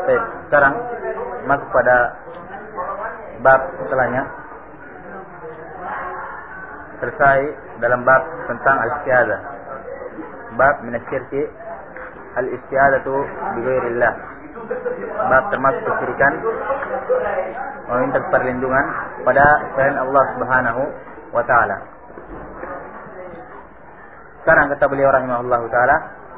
Baik, sekarang masuk pada bab setelahnya. Selesai dalam bab tentang al-isti'adzah. Bab min asy-syirki al-isti'adzatu bi ghairillah. Bab termasuk kesyirikan meminta perlindungan pada selain Allah Subhanahu wa taala. Sekarang kata beliau rahimahullahu taala,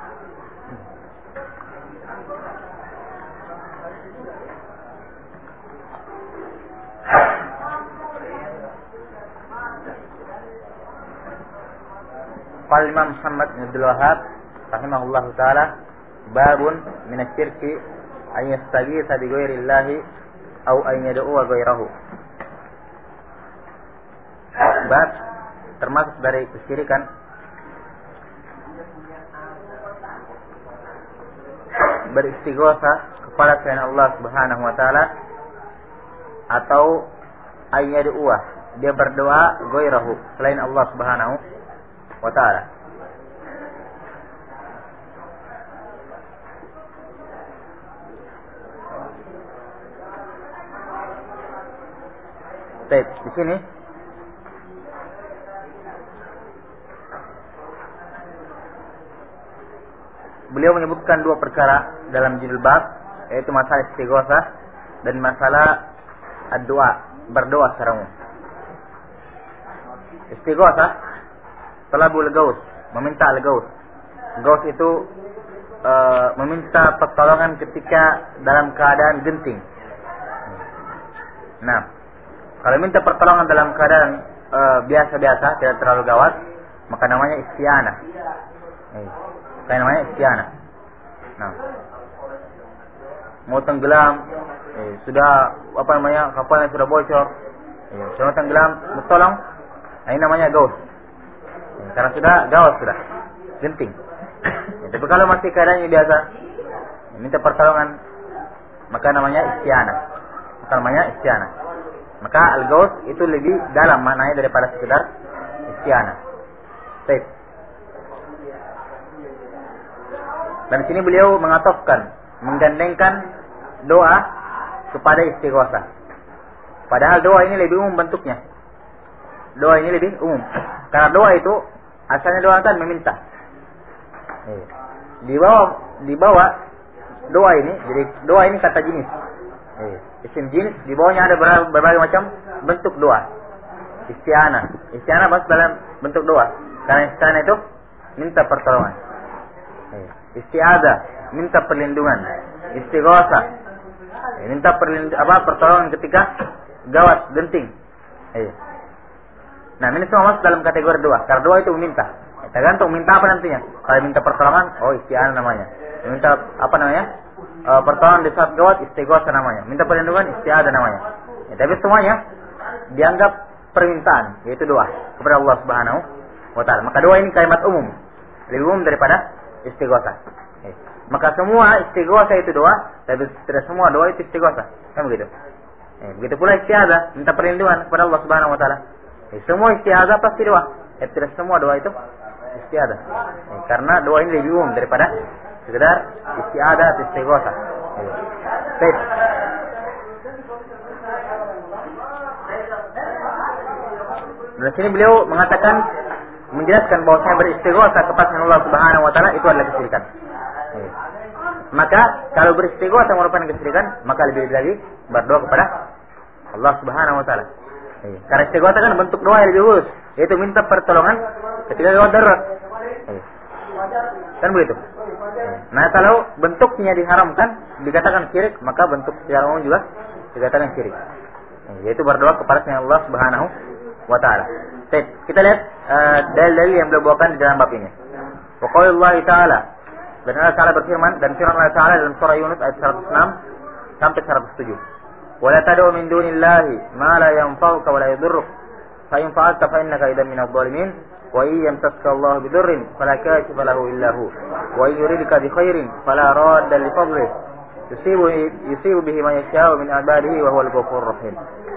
qala Imam Muhammad bin Abdul Wahhab rahimahullahu taala, babun min asy-syirki an yastaghitha bi ghairillahi aw an yad'uwa ghairahu. Bab termasuk dari kesyirikan beristighosa kepada selain Allah Subhanahu wa taala atau ayyad'uwa, dia berdoa ghairahu, selain Allah Subhanahu wa taala. Baik, di sini beliau menyebutkan dua perkara dalam judul bab, yaitu masalah istighosah dan masalah ad-doa, berdoa secara umum. Istighosah, talabul gaus, meminta al-gaus. Gaus itu meminta pertolongan ketika dalam keadaan genting. Nah, kalau minta pertolongan dalam keadaan biasa-biasa, tidak terlalu gawat, maka namanya isti'anah. Kayak namanya isti'anah. Nah, mau tenggelam, sudah kapalnya sudah bocor, sudah tenggelam, mau tolong, nah ini namanya gaus. Karena sudah gawas, sudah genting. Tapi kalau masih keadaannya biasa, minta pertolongan, maka namanya isti'anah. Maka al-gaus itu lebih dalam maknanya daripada sekedar isti'anah. Baik. Dan di sini beliau menggandengkan doa kepada istighosah. Padahal doa ini lebih umum bentuknya. Karena doa itu asalnya doa kan meminta. Dibawa doa ini, jadi doa ini kata jenis. Isim jenis, di bawahnya ada berbagai macam bentuk doa. Isti'anah masuk dalam bentuk doa. Karena isti'anah itu minta pertolongan. Isti'adzah, minta perlindungan. Istighosah, minta pertolongan ketika gawat, genting. Nah, ini semua masuk dalam kategori doa. Karena doa itu meminta. Tergantung minta apa nantinya. Kalau minta pertolongan, isti'anah namanya. Minta pertolongan di saat gawat, istighosah namanya. Minta perlindungan, isti'adzah namanya. Tapi semuanya dianggap permintaan, yaitu doa kepada Allah Subhanahu wa taala. Maka doa ini kalimat umum, lebih umum daripada istighosah. Maka semua istighosah itu doa, tapi tidak semua doa itu istighosah. Kan begitu. Begitu pula isti'adzah, minta perlindungan kepada Allah Subhanahu wa taala. Semua isti'adzah pasti doa. Tidak semua doa itu isti'adzah. Karena doa ini lebih umum daripada sekedar isti'adzah atau istighosah. Baik. Dan sini beliau menjelaskan bahwasanya beristighosah kepada Allah Subhanahu wa taala itu adalah kesyirikan. Maka kalau beristighosah merupakan kesyirikan, maka lebih lagi berdoa kepada Allah Subhanahu wa taala. Karena istighosah kan bentuk doa yang lebih khusus, yaitu minta pertolongan ketika gawat darurat. Kan begitu. Nah, kalau bentuknya diharamkan, dikatakan syirik, maka bentuk secara umum juga dikatakan syirik. Yaitu berdoa kepada Allah Subhanahu wa taala. Kita lihat dalil-dalil yang beliau bawakan di dalam bab ini. Wa qaulullah ta'ala, dan Allah Ta'ala berfirman, dan firman Allah Ta'ala dalam surah Yunus ayat 106 sampai 107. Wa la tad'u min dunillahi ma la yanfa'uka wa la yadurruk, fa in fa'alta fa innaka idzan minadh dhalimin, wa in yamtaska Allah bidurrin fala kashifa lahu illa hu, wa in yuridka bi khairin fala radda li fadlihi, yusibu bihi man yasha'u min ibadihi wa huwal ghafurur rahim.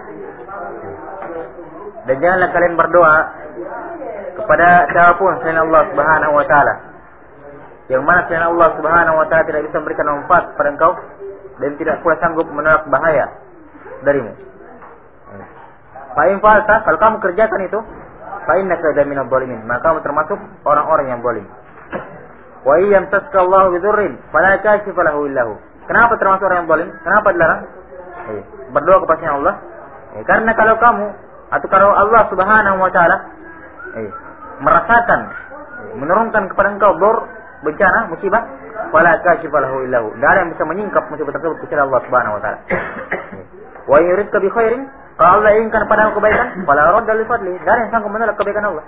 Dan janganlah kalian berdoa kepada siapapun selain Allah Subhanahu wa taala. yang mana selain Allah Subhanahu wa taala tidak bisa memberikan manfaat kepada engkau dan tidak pula sanggup menolak bahaya darimu. Fa in fa'alta, kalau kamu kerjakan itu, fa innaka minadh dhalimin, maka kamu termasuk orang-orang yang zalim. Wa iyam tasqallahu bidzurrin fala kashifa lahu illa hu. Kenapa termasuk orang yang zalim? Kenapa dilarang? Berdoa kepada Allah. Karena kalau kamu atau kalau Allah Subhanahu wa taala merasakan menurunkan kepada engkau bencana, musibah, fala kashifa lahu illa hu. Tidak ada yang bisa menyingkap musibah tersebut kecuali Allah Subhanahu wa taala. Wa yuridka bi khairin, kalau Allah inginkan padamu kebaikan, fala radda li fadli. Tidak ada yang sanggup menolak kebaikan Allah.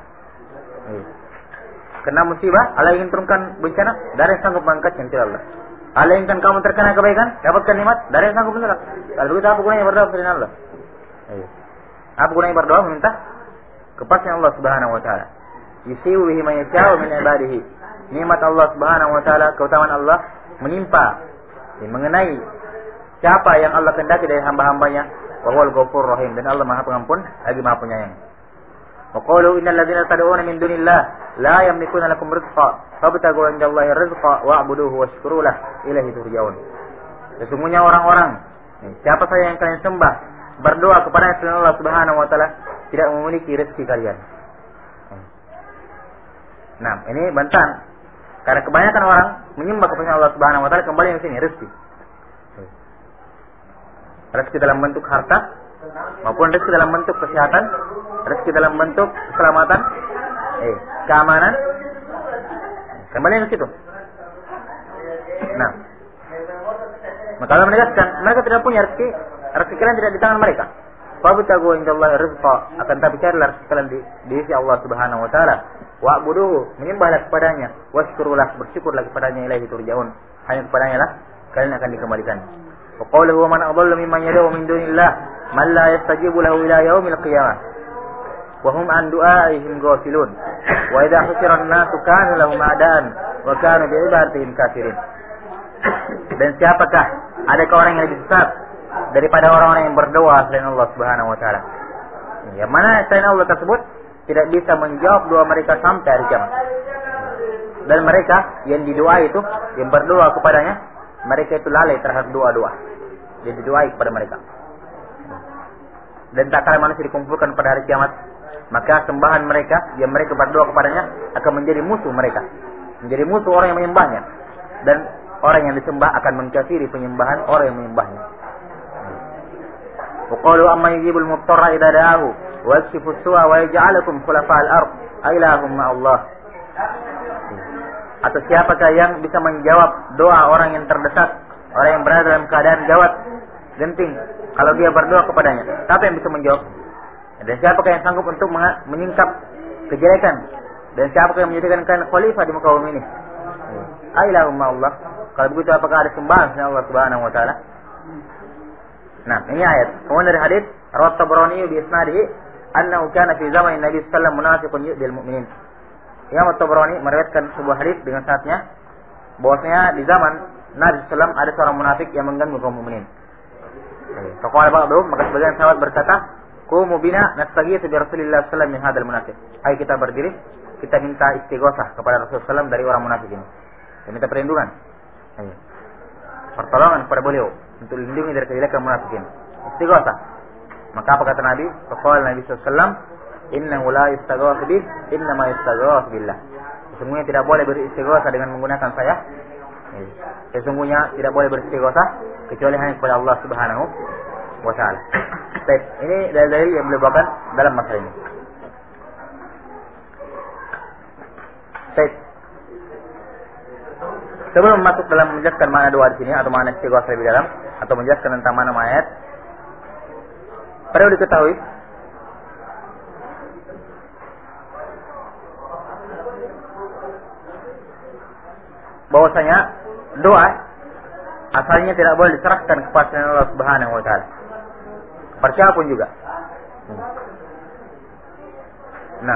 Kena musibah, Allah ingin turunkan bencana, tidak ada yang sanggup mengangkatnya kecuali Allah. Allah inginkan kamu terkena kebaikan, dapatkan nikmat, tidak ada yang sanggup menolak. Kalau begitu apa gunanya berdoa kepada Allah? Apa gunanya berdoa meminta kepastian Allah Subhanahu wa taala? Yusiu bihi man yasha'u min ibadihi. Nikmat Allah Subhanahu wa taala, keutamaan Allah menimpa mengenai siapa yang Allah kehendaki dari hamba-hambanya. Wa huwal ghafurur rahim, dan Allah Maha Pengampun lagi Maha Penyayang. Wa qalu innal ladzina tad'una min dunillah la yamlikuna lakum rizqa fabtaghu 'indallahi rizqa wa'buduhu washkuru lahu ilaihi turja'un. Sesungguhnya orang-orang, siapa saja yang kalian sembah, berdoa kepada selain Allah Subhanahu wa taala, tidak memiliki rezeki kalian. Nah, ini bantahan. Karena kebanyakan orang menyembah kepada Allah Subhanahu wa taala kembali ke sini rezeki. Rezeki dalam bentuk harta maupun rezeki dalam bentuk kesehatan, rezeki dalam bentuk keselamatan, keamanan. Kembali ke situ. Nah, maka Allah menegaskan mereka tidak punya rezeki kalian tidak di tangan mereka. Fabtaghu indallahi rizqa, akan tapi carilah rezeki kalian di sisi Allah Subhanahu wa taala. Wa'buduhu, menyembahlah kepadanya, washkurulah, bersyukurlah kepadanya, ilaihi turja'un, hanya kepadanya lah kalian akan dikembalikan. Wa qawluhu man adallu mimman yad'u min dunillah man la yastajibu lahu ila yaumil qiyamah wa hum an du'aihim ghafilun wa idza husira an-nasu kanu lahum a'daan wa kanu bi ibadatihim kafirin. Dan siapakah adakah orang yang lebih sesat daripada orang-orang yang berdoa selain Allah Subhanahu wa taala? Yang mana selain Allah tersebut tidak bisa menjawab doa mereka sampai hari kiamat. Dan mereka yang didoa itu, yang berdoa kepadanya, mereka itu lalai terhadap doa-doa yang didoai kepada mereka. Dan tak kala manusia dikumpulkan pada hari kiamat, maka sembahan mereka yang mereka berdoa kepadanya akan menjadi musuh mereka, menjadi musuh orang yang menyembahnya, dan orang yang disembah akan mengkafiri penyembahan orang yang menyembahnya. Wa qalu amma yujibul muttarra idza da'ahu wa yakshifu as-su'a wa yaj'alukum khulafa'al ard ailahum ma Allah. Atau siapakah yang bisa menjawab doa orang yang terdesak, orang yang berada dalam keadaan gawat, genting, kalau dia berdoa kepadanya? Siapa yang bisa menjawab? Dan siapakah yang sanggup untuk menyingkap kejelekan? Dan siapakah yang menjadikan kalian khalifah di muka bumi ini? Ailahum ma Allah. Kalau begitu apakah ada sembahan selain Allah Subhanahu wa taala? Nah, ini ayat. Kemudian dari hadis Rawat Tabrani bi isnadihi annahu kana fi zaman Nabi sallallahu alaihi wasallam munafiqun yu'dil mu'minin. Imam Tabrani meriwayatkan sebuah hadis dengan sanadnya bahwasanya di zaman Nabi sallallahu ada seorang munafik yang mengganggu kaum mukminin. Faqala ba'dhum, maka sebagian sahabat berkata, "Qumu bina nastaghitsu bi Rasulillah sallallahu alaihi wasallam min hadzal munafiq." Ayo kita berdiri, kita minta istighosah kepada Rasulullah sallallahu dari orang munafik ini. Kita minta perlindungan. Pertolongan kepada beliau untuk lindungi dari kejelekan munafikin. Istighosah. Maka apa kata Nabi? Faqala Nabi sallallahu alaihi wasallam, "Innahu la yastaghitsu bi, innama yastaghitsu billah." Sesungguhnya tidak boleh beristighosah dengan menggunakan saya. Sesungguhnya tidak boleh beristighosah kecuali hanya kepada Allah Subhanahu wa taala. Baik, ini dalil-dalil yang beliau bawakan dalam masalah ini. Baik. Sebelum masuk dalam menjelaskan makna doa di sini atau makna istighosah lebih dalam atau menjelaskan tentang makna ayat, perlu diketahui bahwasanya doa asalnya tidak boleh diserahkan kepada Allah Subhanahu wa taala. Kepada siapapun juga. Nah,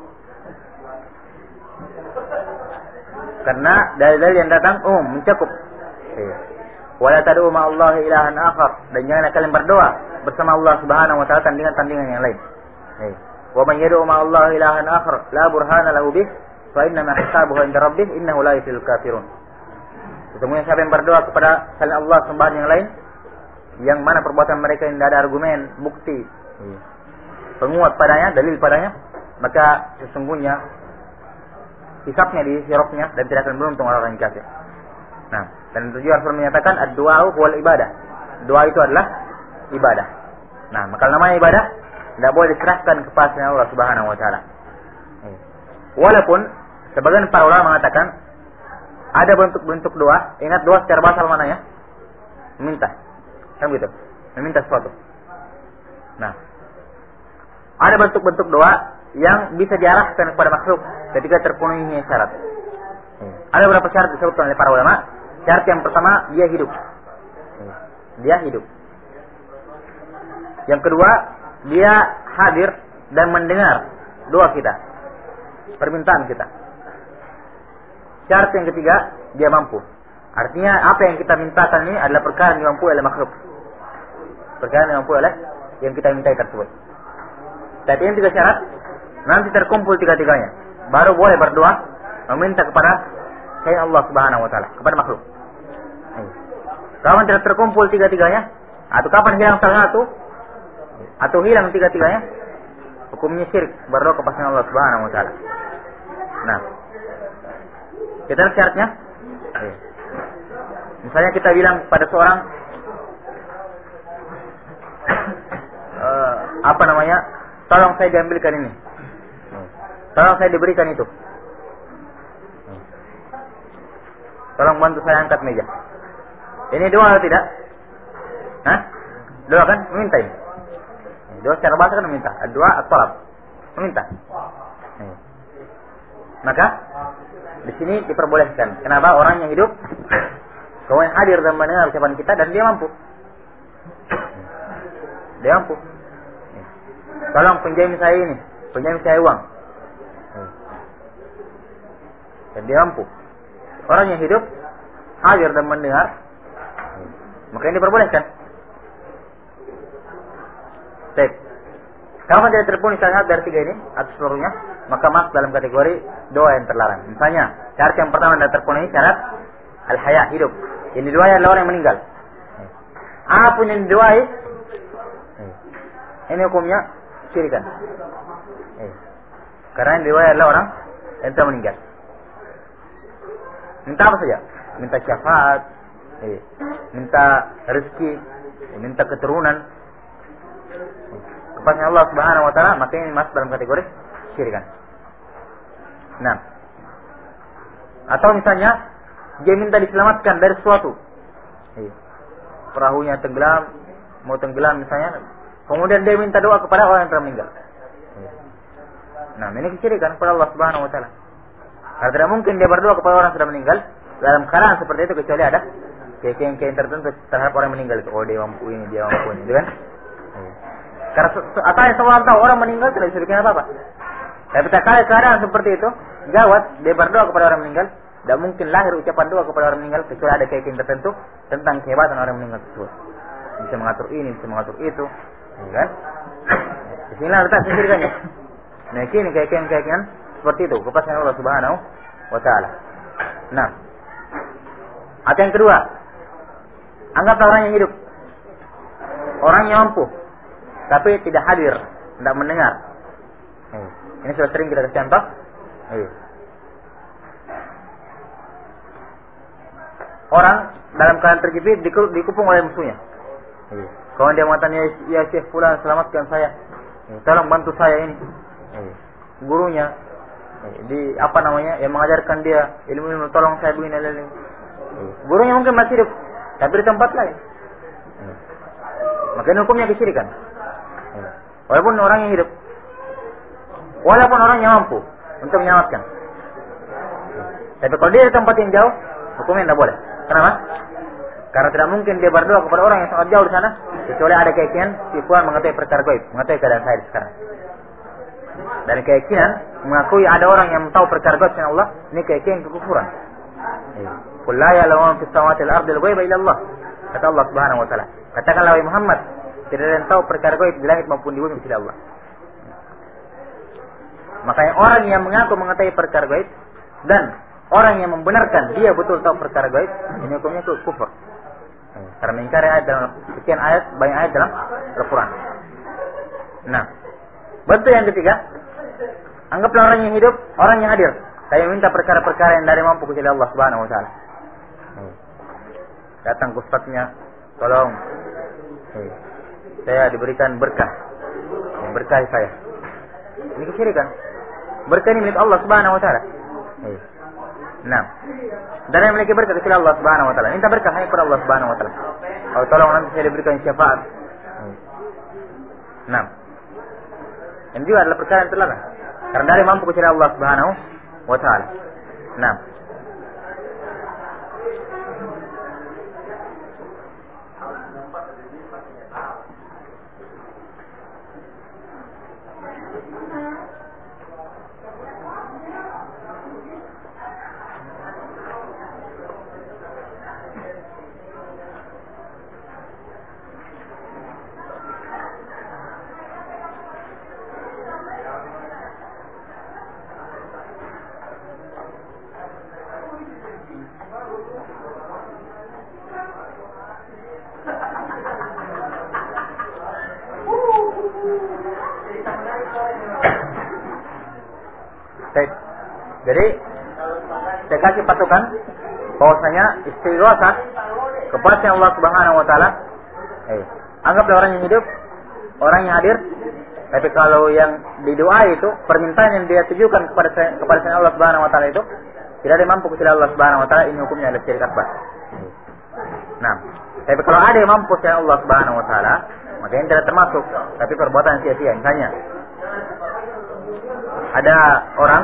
karena dalil-dalil yang datang mencakup. Wala tad'u ma'allahi ilahan akhar, dan jangan kalian berdoa bersama Allah Subhanahu wa taala tandingan-tandingan yang lain. Wa man yad'u ma'allahi ilahan akhar la burhana lahu bih fa inna ma hisabuhu 'inda rabbih innahu la yuflihul kafirun. Sesungguhnya siapa yang berdoa kepada selain Allah sembahan yang lain, yang mana perbuatan mereka tidak ada argumen, bukti, penguat padanya, dalil padanya, maka sesungguhnya hisabnya di sirotnya dan tidak akan beruntung orang yang kafir. Nah, dan tujuan Rasul menyatakan ad-du'a huwal ibadah. Doa itu adalah ibadah. Nah, maka namanya ibadah tidak boleh diserahkan kepada Allah Subhanahu wa taala. Walaupun sebagian para ulama mengatakan ada bentuk-bentuk doa. Ingat doa secara bahasa mana ya? Meminta. Kan begitu? Meminta sesuatu. Nah, ada bentuk-bentuk doa yang bisa diarahkan kepada makhluk ketika terpenuhinya syarat. Ada beberapa syarat disebutkan oleh para ulama. Syarat yang pertama, dia hidup. Dia hidup. Yang kedua, dia hadir dan mendengar doa kita, permintaan kita. Syarat yang ketiga, dia mampu. Artinya apa yang kita mintakan ini adalah perkara yang dimampu oleh makhluk. Perkara yang dimampu oleh yang kita mintai tersebut. Tapi yang tiga syarat nanti terkumpul tiga-tiganya, baru boleh berdoa meminta kepada selain Allah Subhanahu wa taala, kepada makhluk. Kapan tidak terkumpul tiga-tiganya, atau kapan hilang salah satu, atau hilang tiga-tiganya, hukumnya syirik, berdoa kepada Allah Subhanahu wa taala. Nah, kita lihat syaratnya. Misalnya kita bilang pada seorang apa namanya, tolong saya diambilkan ini, tolong saya diberikan itu, tolong bantu saya angkat meja. Ini doa atau tidak? Hah? Doa kan? Meminta ini. Doa secara bahasa kan meminta. Doa at-talab, meminta. Maka di sini diperbolehkan. Kenapa? Orang yang hidup kemudian hadir dan mendengar ucapan kita dan dia mampu. Dia mampu. Tolong pinjam saya ini, pinjam saya uang. Dan dia mampu. Orang yang hidup hadir dan mendengar, maka ini diperbolehkan. Baik. Kalau tidak terpenuhi syarat dari tiga ini atau seluruhnya, maka masuk dalam kategori doa yang terlarang. Misalnya, syarat yang pertama tidak terpenuhi syarat al-haya, hidup. Yang didoai adalah orang yang meninggal. Apapun yang didoai, ini hukumnya syirikan. Karena yang didoai adalah orang yang telah meninggal. Minta apa saja? Minta syafaat, minta rezeki, minta keturunan kepada Allah Subhanahu wa taala, maka ini masuk dalam kategori syirikan. Nah, atau misalnya dia minta diselamatkan dari sesuatu, perahunya tenggelam, mau tenggelam misalnya, kemudian dia minta doa kepada orang yang telah meninggal. Nah, ini kesyirikan kepada Allah Subhanahu wa taala. Karena tidak mungkin dia berdoa kepada orang yang sudah meninggal dalam keadaan seperti itu kecuali ada keyakinan tertentu terhadap orang yang meninggal itu. Oh, dia mampu ini, dia mampu ini, gitu kan? Karena asalnya semua tahu orang meninggal tidak bisa bikin apa-apa. Tapi kalau keadaan seperti itu, gawat, dia berdoa kepada orang meninggal, tidak mungkin lahir ucapan doa kepada orang meninggal kecuali ada keyakinan tertentu tentang kehebatan orang meninggal tersebut. Bisa mengatur ini, bisa mengatur itu, kan? Di sini letak kesyirikannya. Nah, ini keyakinan seperti itu kepada Allah Subhanahu wa taala. Nah, atau yang kedua, anggaplah orang yang hidup, orang yang mampu, tapi tidak hadir, tidak mendengar. Ini sudah sering kita kasih contoh. Orang dalam keadaan terjepit dikepung oleh musuhnya. Kalau dia mengatakan, ya Syekh Fulan, selamatkan saya, tolong bantu saya ini. Gurunya, yang mengajarkan dia ilmu, tolong saya begini. Gurunya mungkin masih hidup, tapi di tempat lain. Maka ini hukumnya kesyirikan. Walaupun orang yang hidup, walaupun orang yang mampu untuk menyelamatkan. Tapi kalau dia di tempat yang jauh, hukumnya tidak boleh. Kenapa? Karena tidak mungkin dia berdoa kepada orang yang sangat jauh di sana, kecuali ada keyakinan si Fulan mengetahui perkara gaib, mengetahui keadaan saya sekarang. Dan keyakinan mengakui ada orang yang tahu perkara gaib dengan Allah, ini keyakinan kekufuran. Qul la ya'lamu man fis samawati wal ardi al-ghaiba illa Allah. Kata Allah Subhanahu wa taala. Katakanlah wahai Muhammad, tidak ada yang tahu perkara gaib di langit maupun di bumi kecuali Allah. Makanya orang yang mengaku mengetahui perkara gaib dan orang yang membenarkan dia betul tahu perkara gaib, ini hukumnya kufur. Karena mengingkari ayat dalam sekian ayat, banyak ayat dalam Al-Quran. Nah, bentuk yang ketiga, anggaplah orang yang hidup, orang yang hadir. Saya minta perkara-perkara yang dari mampu kecuali Allah Subhanahu Wa Taala. Datang ke ustadznya, tolong, saya diberikan berkah, berkah saya. Ini kesyirikan. Berkah ini milik Allah Subhanahu Wa Taala. Nah, dan yang memiliki berkah kecuali Allah Subhanahu Wa Taala. Minta berkah hanya kepada Allah Subhanahu Wa Taala. Kalau tolong nanti saya diberikan syafaat. Nah, ini juga adalah perkara yang terlarang. Karena dari mampu kecuali Allah Subhanahu Wa Taala. Nah, jadi saya kasih patokan bahwasanya istighatsah kepada Allah Subhanahu Wa Taala. Anggaplah orang yang hidup, orang yang hadir. Tapi kalau yang didoa itu permintaan yang dia tujukan kepada Allah Subhanahu Wa Taala itu tidak ada yang mampu kecuali Allah Subhanahu Wa Taala, ini hukumnya adalah syirik akbar. Nah, tapi kalau ada yang mampu kecuali Allah Subhanahu Wa Taala, maka ini tidak termasuk. Tapi perbuatan sia-sia. Misalnya ada orang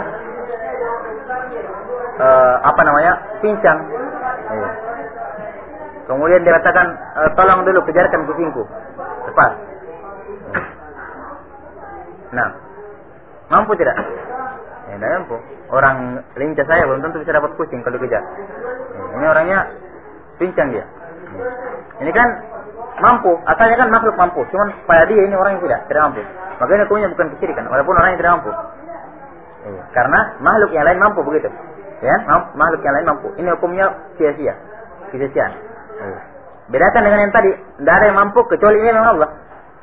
pincang. Kemudian dia katakan, tolong dulu kejarkan kucingku. Cepat. Nah, mampu tidak? Tidak mampu. Orang lincah saya belum tentu bisa dapat kucing kalau kejar. Ini orangnya pincang dia. Ini kan mampu, asalnya kan makhluk mampu. Cuman pada dia ini orang yang tidak mampu. Makanya hukumnya bukan kesyirikan, walaupun orang yang tidak mampu. Karena makhluk yang lain mampu begitu. Ya, makhluk yang lain mampu. Ini hukumnya sia-sia, sia-siaan. Bedakan dengan yang tadi, tidak ada yang mampu kecuali ini memang Allah.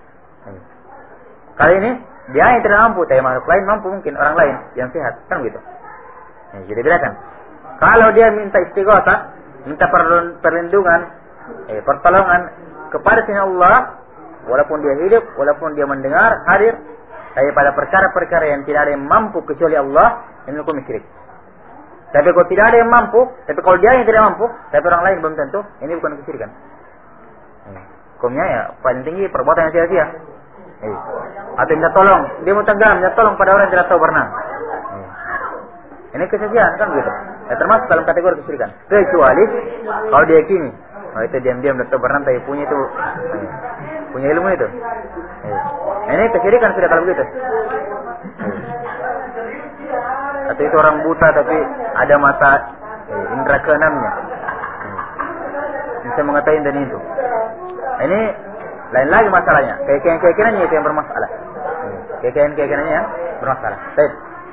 Kali ini dia yang tidak mampu, tapi makhluk lain mampu, mungkin orang lain yang sehat, kan begitu. Jadi bedakan. Kalau dia minta istighatsah, minta perlindungan, pertolongan kepada selain Allah, walaupun dia hidup, walaupun dia mendengar, hadir, tapi pada perkara-perkara yang tidak ada yang mampu kecuali Allah, ini hukum syirik. Tapi kalau tidak ada yang mampu, tapi kalau dia yang tidak mampu, tapi orang lain belum tentu, ini bukan kesyirikan. Hukumnya ya paling tinggi perbuatan yang sia-sia. Atau minta tolong, dia mau tenggelam, minta tolong pada orang yang tidak tahu berenang. Ini kesia-siaan kan begitu. Ya, termasuk dalam kategori kesyirikan. Kecuali kalau dia yakini, itu diam-diam tidak tahu berenang, tapi punya itu, punya ilmu itu. Ini kesyirikan sudah kalau begitu. Atau itu orang buta tapi ada mata indera keenamnya, bisa mengetahui dan itu. Ini lain lagi masalahnya. Keyakinan-keyakinannya itu yang bermasalah. Keyakinan-keyakinannya yang bermasalah. Baik.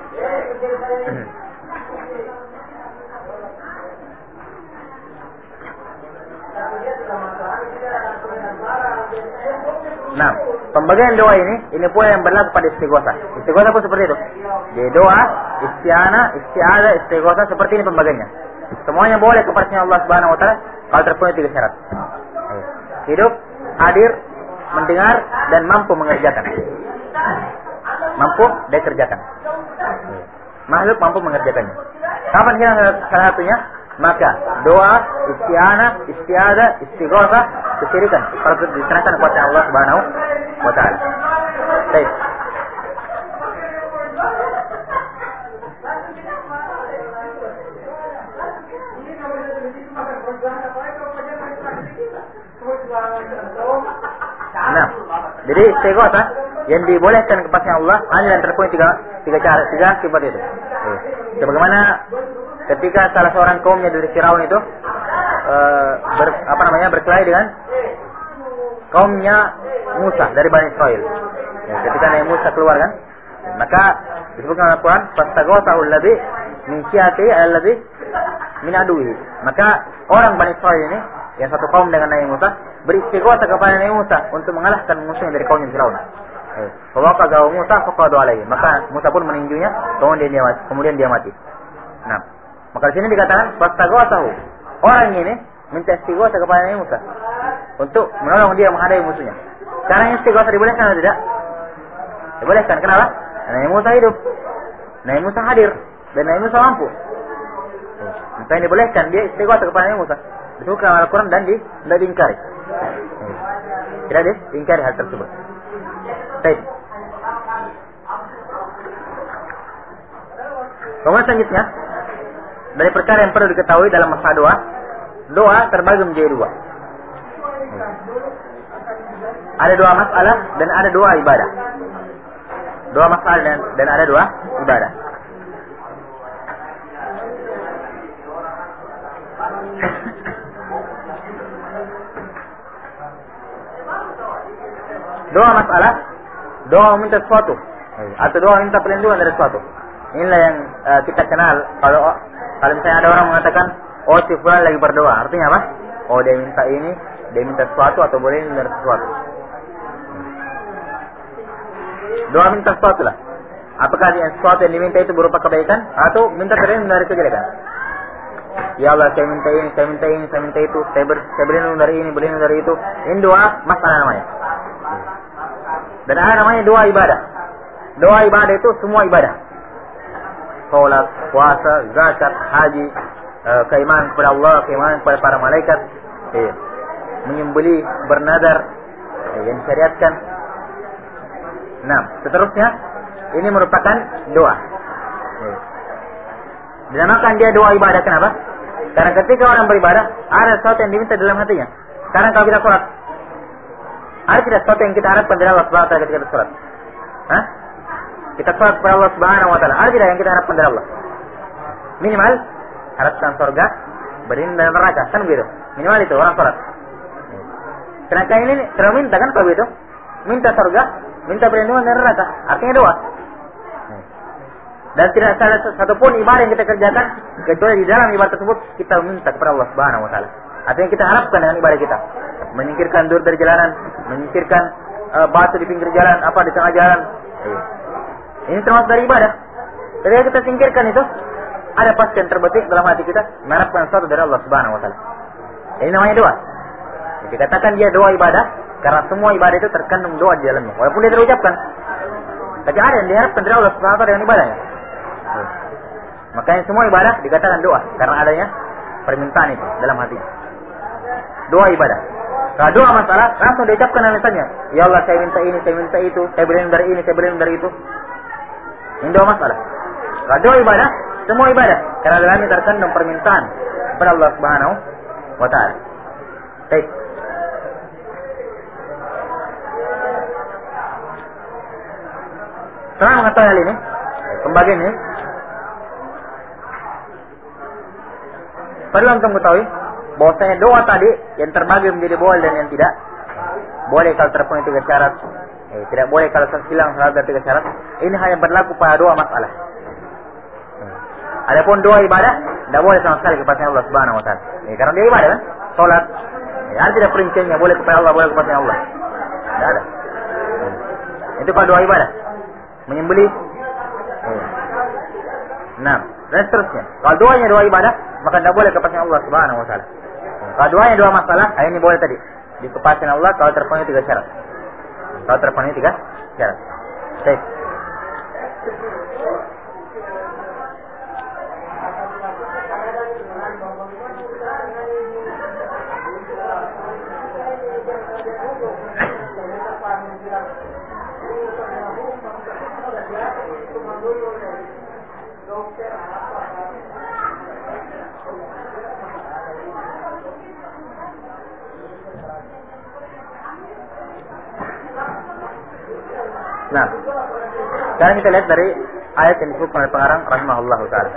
Nah, pembagian doa ini pula yang berlaku pada istighatsah. Istighatsah pun seperti itu. Jadi doa, isti'anah, isti'adzah, istighatsah seperti ini pembagiannya. Semuanya boleh kepada Allah Subhanahu Wa Taala kalau terpenuhi 3 syarat. Hidup, hadir, mendengar, dan mampu mengerjakan. Mampu dan kerjakan. Makhluk mampu mengerjakannya. Kapan hilang salah satunya? Maka doa, isti'anah, isti'adzah, istighatsah kesyirikan kalau diserahkan kepada Allah Subhanahu Wa Taala. Baik. Nah, jadi istighatsah yang dibolehkan kepada Allah hanya yang terpenuhi tiga cara, 3 sifat itu. Sebagaimana ketika salah seorang kaumnya dari Firaun itu berkelahi dengan kaumnya Musa dari Bani Israel. Ketika Nabi Musa keluar kan, maka Disebutkan dalam Al-Quran, "Fastaghathahu alladhi min syi'atihi alladhi min aduwihi." Maka orang Bani Israil ini yang satu kaum dengan Nabi Musa beristighatsah kepada Nabi Musa untuk mengalahkan musuhnya dari kaumnya Firaun. Fawaqadhahu Musa faqadu alaihi. Maka Musa pun meninjunya, kemudian dia mati. Nah, maka di sini dikatakan fastaghathahu. Orang ini minta istighatsah kepada Nabi Musa untuk menolong dia menghadapi musuhnya. Sekarang istighatsah dibolehkan atau tidak? Dibolehkan. Kenapa? Nabi Musa hidup, Nabi Musa hadir, dan Nabi Musa mampu. Maka ini dibolehkan dia istighatsah kepada Nabi Musa. Disebutkan Al-Quran dan tidak diingkari. Tidak diingkari hal tersebut. Baik. Kemudian selanjutnya dari perkara yang perlu diketahui dalam masalah doa terbagi menjadi dua. Ada dua masalah dan ada dua ibadah. Dua masalah dan ada dua ibadah. Doa masalah, doa meminta sesuatu atau doa minta perlindungan dari sesuatu. Inilah yang kita kenal. Kalau misalnya ada orang mengatakan, oh si fulan lagi berdoa, artinya apa? Oh dia minta ini, dia minta sesuatu atau berlindung dari sesuatu. Doa minta sesuatu lah. Apakah sesuatu yang diminta itu berupa kebaikan atau minta perlindungan dari kejelekan? Ya Allah, saya minta ini, saya minta ini, saya minta itu, saya berlindung dari ini, berlindung dari itu. Ini doa masalah namanya. Dan ada namanya doa ibadah. Doa ibadah itu semua ibadah. Salat, puasa, zakat, haji, keimanan kepada Allah, keimanan kepada para malaikat, menyembelih, bernadar, yang disyariatkan. Nah, seterusnya ini merupakan doa. Dinamakan dia doa ibadah. Kenapa? Karena ketika orang beribadah ada sesuatu yang diminta dalam hatinya. Sekarang kalau kita sholat, ada tidak sesuatu yang kita harapkan dari Allah Subhanahu wa taala ketika kita sholat? Hah? Kita sholat kepada Allah Subhanahu wa taala, ada tidak yang kita harapkan dari Allah? Minimal harapkan surga, berlindung dari neraka, kan begitu? Minimal itu orang sholat. Sedangkan ini terlalu minta kan kalau begitu? Minta surga, minta perlindungan dari neraka, artinya doa. Dan tidak ada satupun ibadah yang kita kerjakan kecuali di dalam ibadah tersebut kita minta kepada Allah Subhanahu wa taala. Artinya kita harapkan dengan ibadah kita. Menyingkirkan dur dari jalanan, menyingkirkan batu di pinggir jalan, apa di tengah jalan. Ini termasuk dari ibadah. Ketika kita singkirkan itu, ada pasti yang terbetik dalam hati kita mengharapkan sesuatu dari Allah Subhanahu wa taala. Ini namanya doa. Dikatakan dia doa ibadah karena semua ibadah itu terkandung doa di dalamnya, walaupun dia terucapkan. Tapi ada yang diharapkan dari Allah Subhanahu wa taala dengan ibadahnya. Makanya semua ibadah dikatakan doa karena adanya permintaan itu dalam hati. Doa ibadah. Kalau doa masalah langsung diucapkan dan misalnya, ya Allah saya minta ini, saya minta itu, saya berlindung dari ini, saya berlindung dari itu. Ini doa masalah. Kalau doa ibadah, semua ibadah karena dalamnya terkandung permintaan kepada Allah Subhanahu wa taala. Baik. Setelah mengetahui hal ini, pembagian ini perlu untuk mengetahui bahwasanya doa tadi yang terbagi menjadi boleh dan yang tidak boleh kalau terpenuhi 3 syarat, tidak boleh kalau hilang salah dari 3 syarat. Ini hanya berlaku pada doa masalah. Adapun doa ibadah tidak boleh sama sekali kepada Allah Subhanahu wa taala. Karena dia ibadah kan, salat. Ada tidak perinciannya boleh kepada Allah, boleh kepada Allah. Tidak ada. Itu kalau doa ibadah. Menyembelih. Nah, dan seterusnya. Kalau doanya doa ibadah, maka tidak boleh kepada Allah Subhanahu wa taala. Kalau doanya doa masalah, ini boleh tadi. Dikepasin Allah kalau terpenuhi 3 syarat. Kalau terpenuhi 3 syarat. Baik. Nah, sekarang kita lihat dari ayat yang disebutkan oleh pengarang rahimahullahu taala.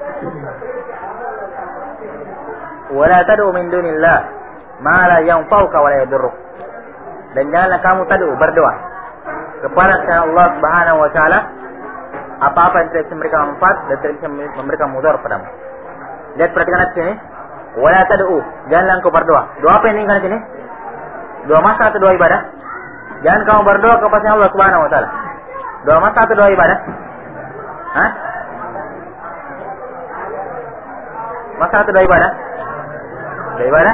Wala tad'u min dunillah ma la yanfa'uka wa la yadurruk. Dan janganlah kamu berdoa kepada Allah Subhanahu wa taala apa-apa yang tidak bisa memberikan manfaat dan tidak bisa memberikan mudarat padamu. Lihat, perhatikan di sini. Wala tad'u, janganlah engkau berdoa. Doa apa yang diinginkan di sini? Doa masa atau doa ibadah? Jangan kamu berdoa kepada Allah Subhanahu wa taala. Doa masa atau doa ibadah? Hah? Masa atau doa ibadah? Doa ibadah?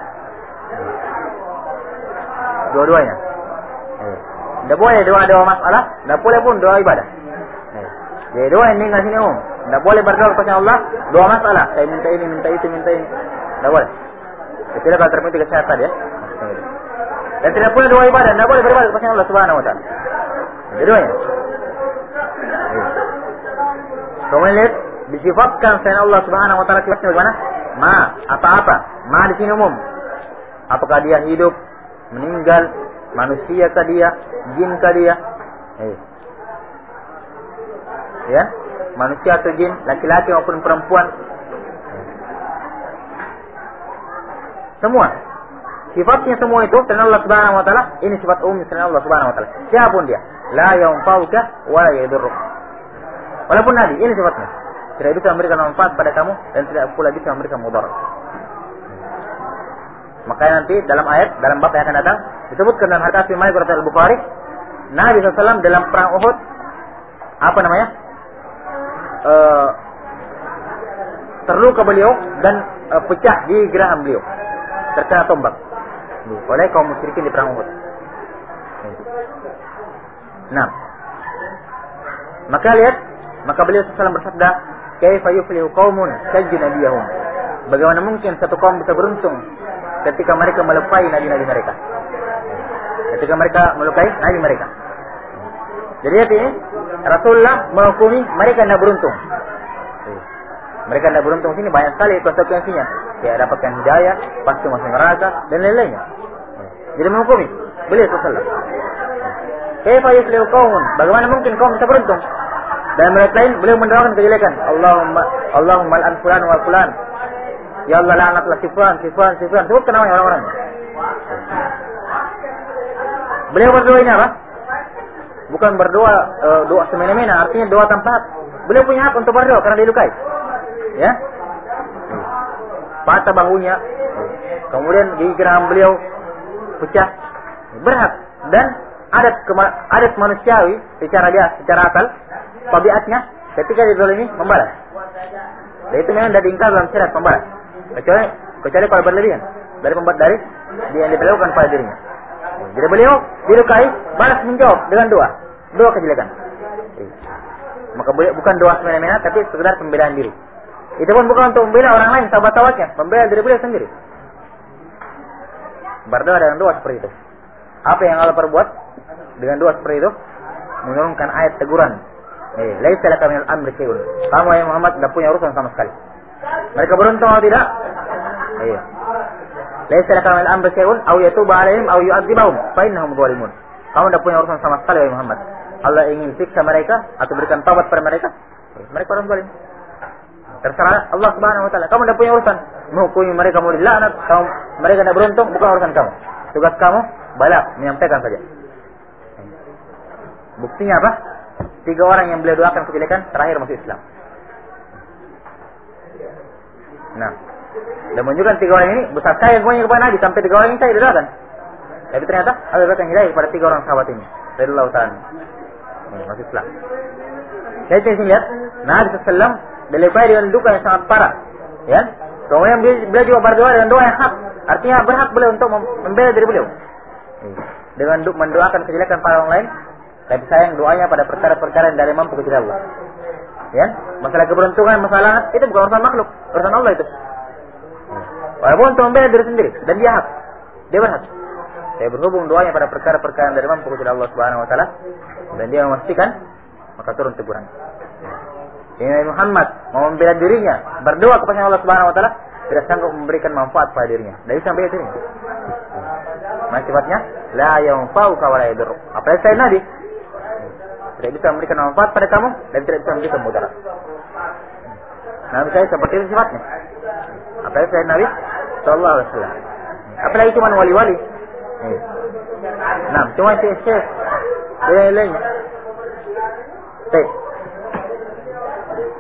Dua-duanya. Tidak boleh doa masalah, tidak boleh pun doa ibadah. Jadi doa yang diinginkan sini umum. Tidak boleh berdoa kepada Allah doa masalah. Saya minta ini, minta itu, minta ini. Tidak boleh. Kecuali kalau terpenting kesehatan ya. Dan tidak boleh doa ibadah. Tidak boleh beribadah kepada Allah Subhanahu wa taala. Jadi doanya. Kemudian lihat, disifatkan selain Allah Subhanahu wa taala sifatnya bagaimana? Ma, apa-apa. Ma di sini umum. Apakah dia hidup, meninggal, manusia kah dia, jin kah dia? Ya, manusia atau jin, laki-laki maupun perempuan, semua sifatnya semua itu selain Allah Subhanahu wa taala. Ini sifat umum selain Allah Subhanahu wa taala. Siapapun dia, la yanfa'uka wa la yadurruk. Walaupun nabi, ini sifatnya. Tidak bisa memberikan manfaat pada kamu dan tidak pula bisa memberikan mudarat. Makanya nanti dalam ayat, dalam bab yang akan datang disebutkan dalam hadis riwayat Al-Bukhari, Nabi SAW dalam perang Uhud, apa namanya? Terluka beliau dan pecah di geraham beliau, terkena tombak oleh kaum musyrikin di perang Uhud. Nah, maka lihat, maka beliau SAW bersabda, "Kaifa yuflihu qaumun sajju nabiyahum?" Bagaimana mungkin satu kaum bisa beruntung ketika mereka melukai nabi-nabi mereka? Ketika mereka melukai nabi mereka. Jadi lihat ini, Rasulullah menghukumi mereka tidak beruntung. Mereka tidak beruntung sini banyak sekali konsekuensinya. Ya, dapatkan hidayah, pasti masuk neraka dan lain-lainnya. Jadi menghukumi beliau sallallahu. Kaifa yuflihu qaumun? Bagaimana mungkin kaum bisa beruntung? Dan mereka lain beliau mendoakan kejelekan. Allahumma al'an fulan wa fulan. Ya Allah, laknatlah si fulan. Sebutkan namanya orang-orangnya. Beliau berdoa ini apa? Bukan berdoa doa semena-mena, artinya doa tanpa hak. Beliau punya hak untuk berdoa karena dilukai. Ya. Patah bahunya. Kemudian gigi geraham beliau pecah. Berhak. Dan adat manusiawi secara akal, tabiatnya ketika dizalimi membalas. Dan itu memang tidak diingkar dalam syariat membalas. Kecuali kalau berlebihan dari yang dilakukan pada dirinya. Jadi beliau dilukai, balas menjawab dengan doa kejelekan. Maka bukan doa semena-mena, tapi sekedar pembelaan diri. Itu pun bukan untuk membela orang lain, sahabat-sahabatnya, membela diri beliau sendiri. Berdoa dengan doa seperti itu. Apa yang Allah perbuat dengan doa seperti itu? Menurunkan ayat teguran. Laisa laka minal amri syai'un. Kamu ya Muhammad tidak punya urusan sama sekali. Mereka beruntung atau tidak? Laisa laka minal amri syai'un aw yatuba 'alaihim aw yu'adzibahum fa innahum dzalimun. Kamu tidak punya urusan sama sekali ya Muhammad. Allah ingin siksa mereka atau berikan taubat pada mereka. Mereka orang zalim. Terserah Allah Subhanahu wa taala. Kamu tidak punya urusan menghukumi mereka mau dilaknat, mereka tidak beruntung, bukan urusan kamu. Tugas kamu balak menyampaikan saja. Buktinya apa? 3 orang yang beliau doakan kejelekan terakhir masuk Islam. Nah, dan menunjukkan 3 orang ini besar sayang semuanya kepada Nabi sampai 3 orang ini saya doakan. Tapi ternyata Allah berikan hidayah kepada 3 orang sahabat ini. Radhiyallahu ta'ala masuk Islam. Saya ingin lihat Nabi SAW dilukai dengan duka yang sangat parah. Ya, kemudian beliau juga berdoa dengan doa yang hak. Artinya berhak beliau untuk membela diri beliau. Dengan mendoakan kejelekan para orang lain. Tapi sayang doanya pada perkara-perkara yang dari mampu kecuali Allah. Ya, masalah keberuntungan, masalah itu bukan urusan makhluk, urusan Allah itu. Walaupun untuk membela diri sendiri dan dia hak, dia berhak. Saya berhubung doanya pada perkara-perkara yang dari mampu kecuali Allah Subhanahu Wa Taala dan dia memastikan, maka turun teguran. Ini Muhammad mau membela dirinya, berdoa kepada Allah Subhanahu Wa Taala, tidak sanggup memberikan manfaat pada dirinya. Dari sampai dirinya. Nah, sifatnya la yanfa'uka wa la yadurruk. Apalagi saya Nabi tidak bisa memberikan manfaat pada kamu dan tidak bisa memberikan mudarat. Nabi saya seperti itu sifatnya. Apalagi saya Nabi sallallahu alaihi wasallam. Apalagi cuma wali-wali. Nah, cuma syekh. Lain-lainnya. Baik.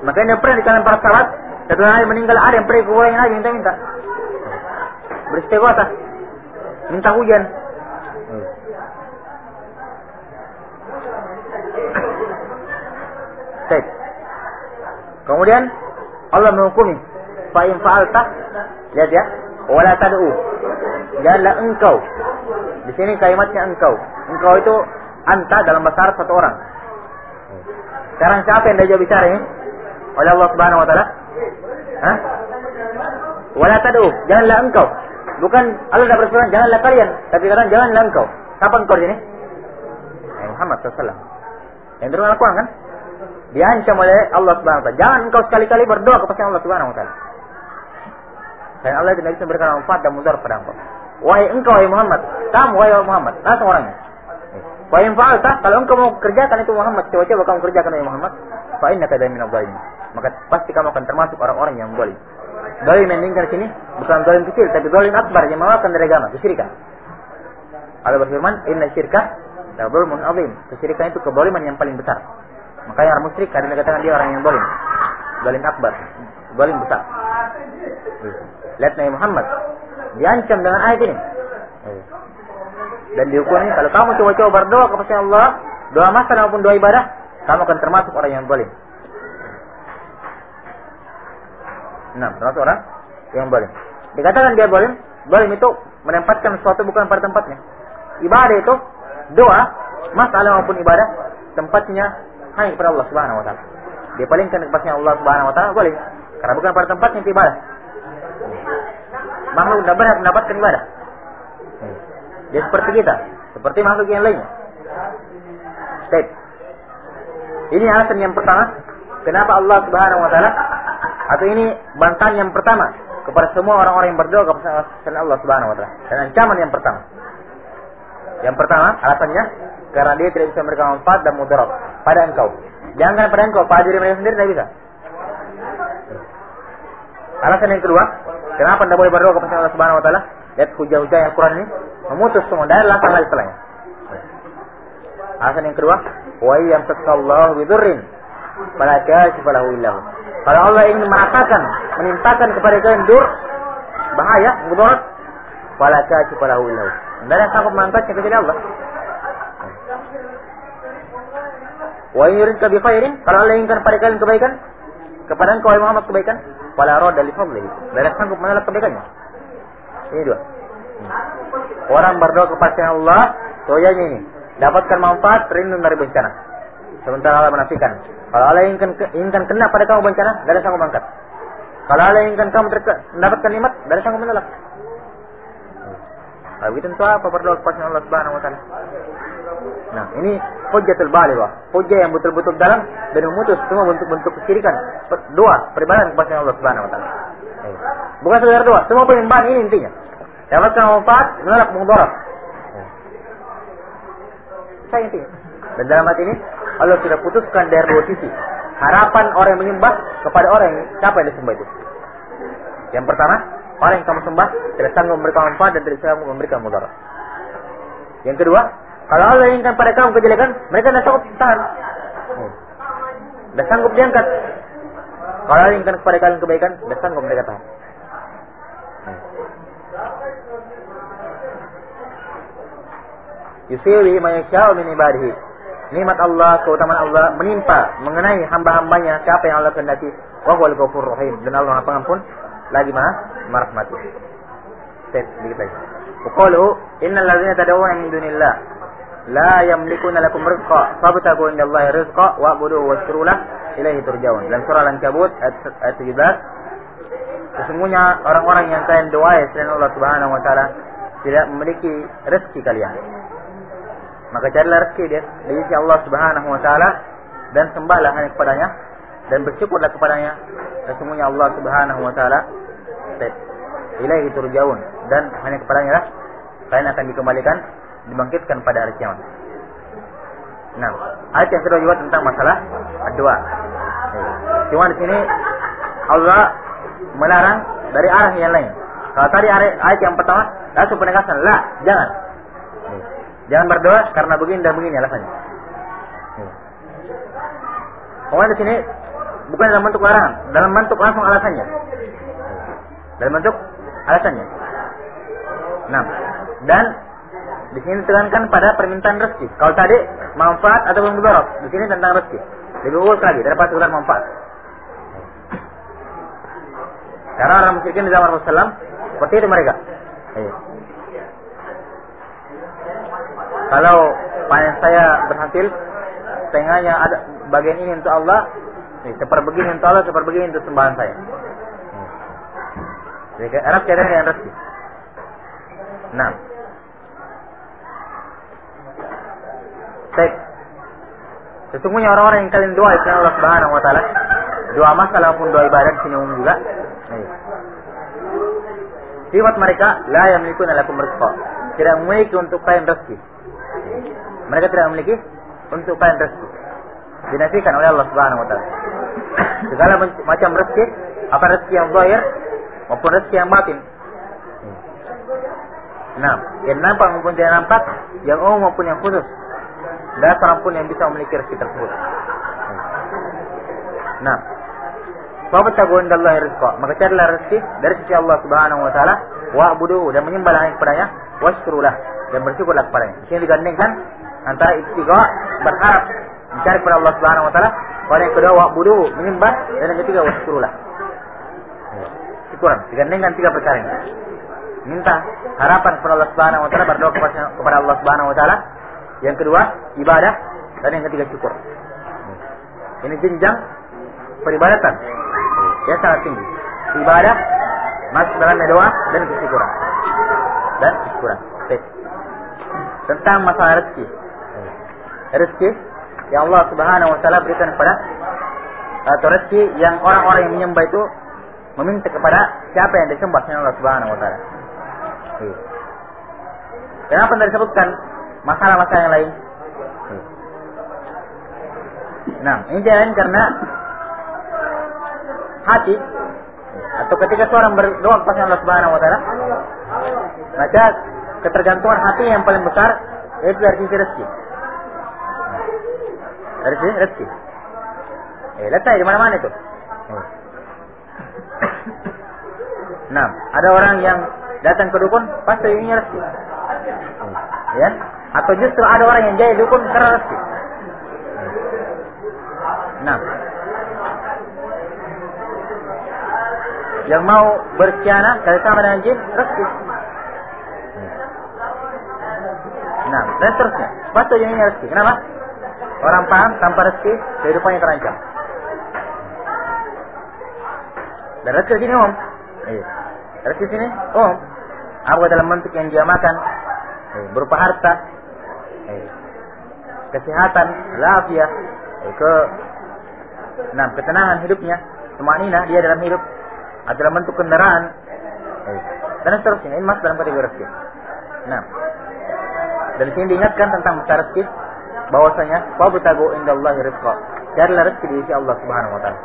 Makanya pernah di kalangan para sahabat, satu hari meninggal ada yang pergi ke kuburan Nabi minta-minta. Beristighosa, minta hujan. Baik. Kemudian Allah menghukumi, fa in fa'alta, lihat ya, wala tad'u. Janganlah engkau. Di sini kalimatnya engkau. Engkau itu anta dalam bahasa Arab satu orang. Sekarang siapa yang dia bicara ini? Oleh Allah Subhanahu wa taala. Hah? Wala tad'u, janganlah engkau. Bukan Allah tidak berfirman janganlah kalian, tapi katakan janganlah engkau. Siapa engkau di sini? Muhammad sallallahu alaihi wasallam. Yang turun Al-Qur'an kan? Diancam oleh Allah Subhanahu wa taala. Jangan engkau sekali-kali berdoa kepada Allah Subhanahu wa taala. Dan Allah tidak bisa memberikan manfaat dan mudarat pada engkau. Wahai engkau wahai Muhammad, kamu wahai Muhammad, langsung orangnya. Wahai fa'alta, kalau engkau mau kerjakan itu Muhammad, coba-coba kamu kerjakan wahai Muhammad, fa innaka minadh dhalimin. Maka pasti kamu akan termasuk orang-orang yang zalim. Zalim yang meninggal sini bukan zalim kecil, tapi zalim akbar yang mengeluarkan dari agama, kesyirikan. Allah berfirman, "Inna syirka la dzulmun 'adzim." Kesyirikan itu kezaliman yang paling besar. Makanya orang musyrik kadang dikatakan dia orang yang zalim. Zalim akbar, zalim besar. Lihat Nabi Muhammad diancam dengan ayat ini. Dan dihukumnya kalau kamu coba-coba berdoa kepada Allah, doa makan maupun doa ibadah, kamu akan termasuk orang yang zalim. Nah, termasuk orang yang zalim. Dikatakan dia zalim, zalim itu menempatkan sesuatu bukan pada tempatnya. Ibadah itu doa, masalah maupun ibadah, tempatnya hanya kepada Allah Subhanahu wa taala. Dipalingkan kepada Allah Subhanahu wa taala zalim, karena bukan pada tempatnya itu ibadah. Makhluk tidak berhak mendapatkan ibadah. Dia seperti kita, seperti makhluk yang lainnya. Baik. Ini alasan yang pertama, kenapa Allah Subhanahu wa taala, atau ini bantahan yang pertama kepada semua orang-orang yang berdoa kepada Allah Subhanahu wa taala. Dan ancaman yang pertama. Yang pertama, alasannya karena dia tidak bisa memberikan manfaat dan mudarat pada engkau. Jangan pada engkau, pada diri mereka sendiri tidak bisa. Alasan yang kedua, kenapa tidak boleh berdoa kepada Allah Subhanahu wa taala? Lihat hujah-hujah yang Quran ini memutus semua dan langsung lagi setelahnya. Alasan yang kedua, wa yamtakallahu bidzurrin fala kashifa lahu illa hu. Kalau Allah ingin merasakan, menimpakan kepada kalian dur, bahaya, mudarat, fala kashifa lahu illa hu. Tidak ada yang sanggup mengangkatnya kecuali Allah. Wa yuridka bi khairin, kalau Allah inginkan pada kalian kebaikan, kepada engkau wahai Muhammad kebaikan, fala radda li fadlihi. Tidak ada yang sanggup menolak kebaikannya. Ini dua. Orang berdoa kepada Allah, doanya ini dapatkan manfaat, terlindung dari bencana. Sementara Allah menafikan. Kalau Allah inginkan kena pada kamu bencana, tidak ada sanggup mengangkat. Kalau Allah inginkan kamu mendapatkan nikmat, tidak ada sanggup menolak. Kalau begitu tentu apa berdoa kepada Allah Subhanahu wa taala? Nah, ini hujjatul balighah, hujjah yang betul-betul dalam dan memutus semua bentuk-bentuk kesyirikan. Doa, peribadahan kepada Allah Subhanahu wa taala. Bukan sekedar doa, semua penyembahan ini intinya. Dapatkan manfaat, menolak mudarat. Saya intinya. Dan dalam hati ini Allah sudah putuskan dari dua sisi. Harapan orang yang menyembah kepada orang yang siapa yang disembah itu. Yang pertama, orang yang kamu sembah tidak sanggup memberikan manfaat dan tidak sanggup memberikan mudarat. Yang kedua, kalau Allah inginkan pada kamu kejelekan, mereka tidak sanggup tahan. Tidak sanggup diangkat. Kalau Allah inginkan kepada kalian kebaikan, tidak sanggup mereka tahan. Yusiwi ma yasha'u min ibadihi. Nikmat Allah, keutamaan Allah menimpa mengenai hamba-hambanya siapa yang Allah kehendaki. Wa huwal ghafurur rahim. Dan Allah Maha Pengampun lagi Maha merahmati. Sedikit lagi. Qulu innal ladzina tad'una min dunillah la yamlikuna lakum rizqa fabtagu indallahi rizqa wa'buduhu washkuru lahu ilaihi turja'un. Dalam surah Al-Ankabut ayat 17, sesungguhnya orang-orang yang kalian doai selain Allah Subhanahu wa taala tidak memiliki rezeki kalian. Maka carilah rezeki dia dari sisi Allah Subhanahu wa taala dan sembahlah hanya kepadanya dan bersyukurlah kepadanya. Sesungguhnya Allah Subhanahu wa taala ilaihi turja'un, dan hanya kepadanya lah kalian akan dikembalikan, dibangkitkan pada hari kiamat. Nah, ayat yang kedua juga tentang masalah doa. Cuma di sini Allah melarang dari arah yang lain. Kalau tadi ayat yang pertama langsung penegasan, lah, jangan. Jangan berdoa karena begini dan begini alasannya. Kemudian di sini bukan dalam bentuk larangan, dalam bentuk langsung alasannya. Dalam bentuk alasannya. Nah, dan di sini ditekankan pada permintaan rezeki. Kalau tadi manfaat ataupun mudarat, di sini tentang rezeki. Lebih luas lagi daripada sekedar manfaat. Karena orang musyrikin di zaman Rasulullah seperti itu mereka. Kalau panen saya berhasil, setengahnya ada bagian ini untuk Allah, seperbegini untuk Allah, seperbegini untuk sembahan saya. Jadi Arab cadang dengan rezeki. Nah, baik. Sesungguhnya orang-orang yang kalian doa kepada Allah Subhanahu Wa Taala, doa masalah maupun doa ibadah di sini umum juga. Sifat mereka la yamlikuna lakum rizqa, tidak memiliki untuk kalian rezeki. Mereka tidak memiliki untuk kalian rezeki. Dinafikan oleh Allah Subhanahu Wa Taala. Segala macam rezeki, apa rezeki yang zahir maupun rezeki yang batin. Nah, yang nampak maupun tidak nampak, yang umum maupun yang khusus, tidak seorang pun yang bisa memiliki rezeki tersebut. Nah, wabtagu indallahi rizqa, maka carilah rezeki dari sisi Allah Subhanahu Wa Taala, wa'budu, dan menyembahlah kepadanya, washkurulah, dan bersyukurlah kepadanya. Di sini digandengkan antara ibtigha, berharap mencari kepada Allah Subhanahu Wa Taala, pada yang kedua wa'budu, menyembah, dan yang ketiga washkurulah, syukuran. Digandengkan tiga perkara ini. Minta harapan kepada Allah Subhanahu Wa Taala, berdoa kepada Allah Subhanahu Wa Taala. Yang kedua ibadah, dan yang ketiga syukur. Ini jenjang peribadatan ya sangat tinggi. Ibadah masuk dalamnya doa dan kesyukuran. Baik. Tentang masalah rezeki. Rezeki yang Allah Subhanahu Wa Taala berikan kepada, atau rezeki yang orang-orang yang menyembah itu meminta kepada siapa yang disembah selain Allah Subhanahu Wa Taala. Kenapa tidak disebutkan masalah-masalah yang lain? Nah, ini jalan karena hati, atau ketika seorang berdoa kepada Allah Subhanahu Wa Taala, maka ketergantungan hati yang paling besar itu dari sisi rezeki. Dari sisi rezeki. Letak di mana-mana itu. Nah, ada orang yang datang ke dukun pasti inginnya rezeki. Ya? Atau justru ada orang yang jaya dukun karena rezeki. Nah, yang mau berkhianat dari sama dengan jin, rezeki. Nah, dan seterusnya. Pasti inginnya rezeki. Kenapa? Orang paham tanpa rezeki kehidupannya terancam. Dan rezeki sini rezeki sini apa dalam bentuk yang dia makan, berupa harta, kesehatan, lafiat, ketenangan hidupnya, tumanina dia dalam hidup, atau dalam bentuk kendaraan, dan seterusnya. Ini masuk dalam kategori rezeki. Nah, dan sini diingatkan tentang masalah rezeki, bahwasanya wabtagu indallahi rizqa, carilah rezeki di sisi Allah Subhanahu Wa Taala.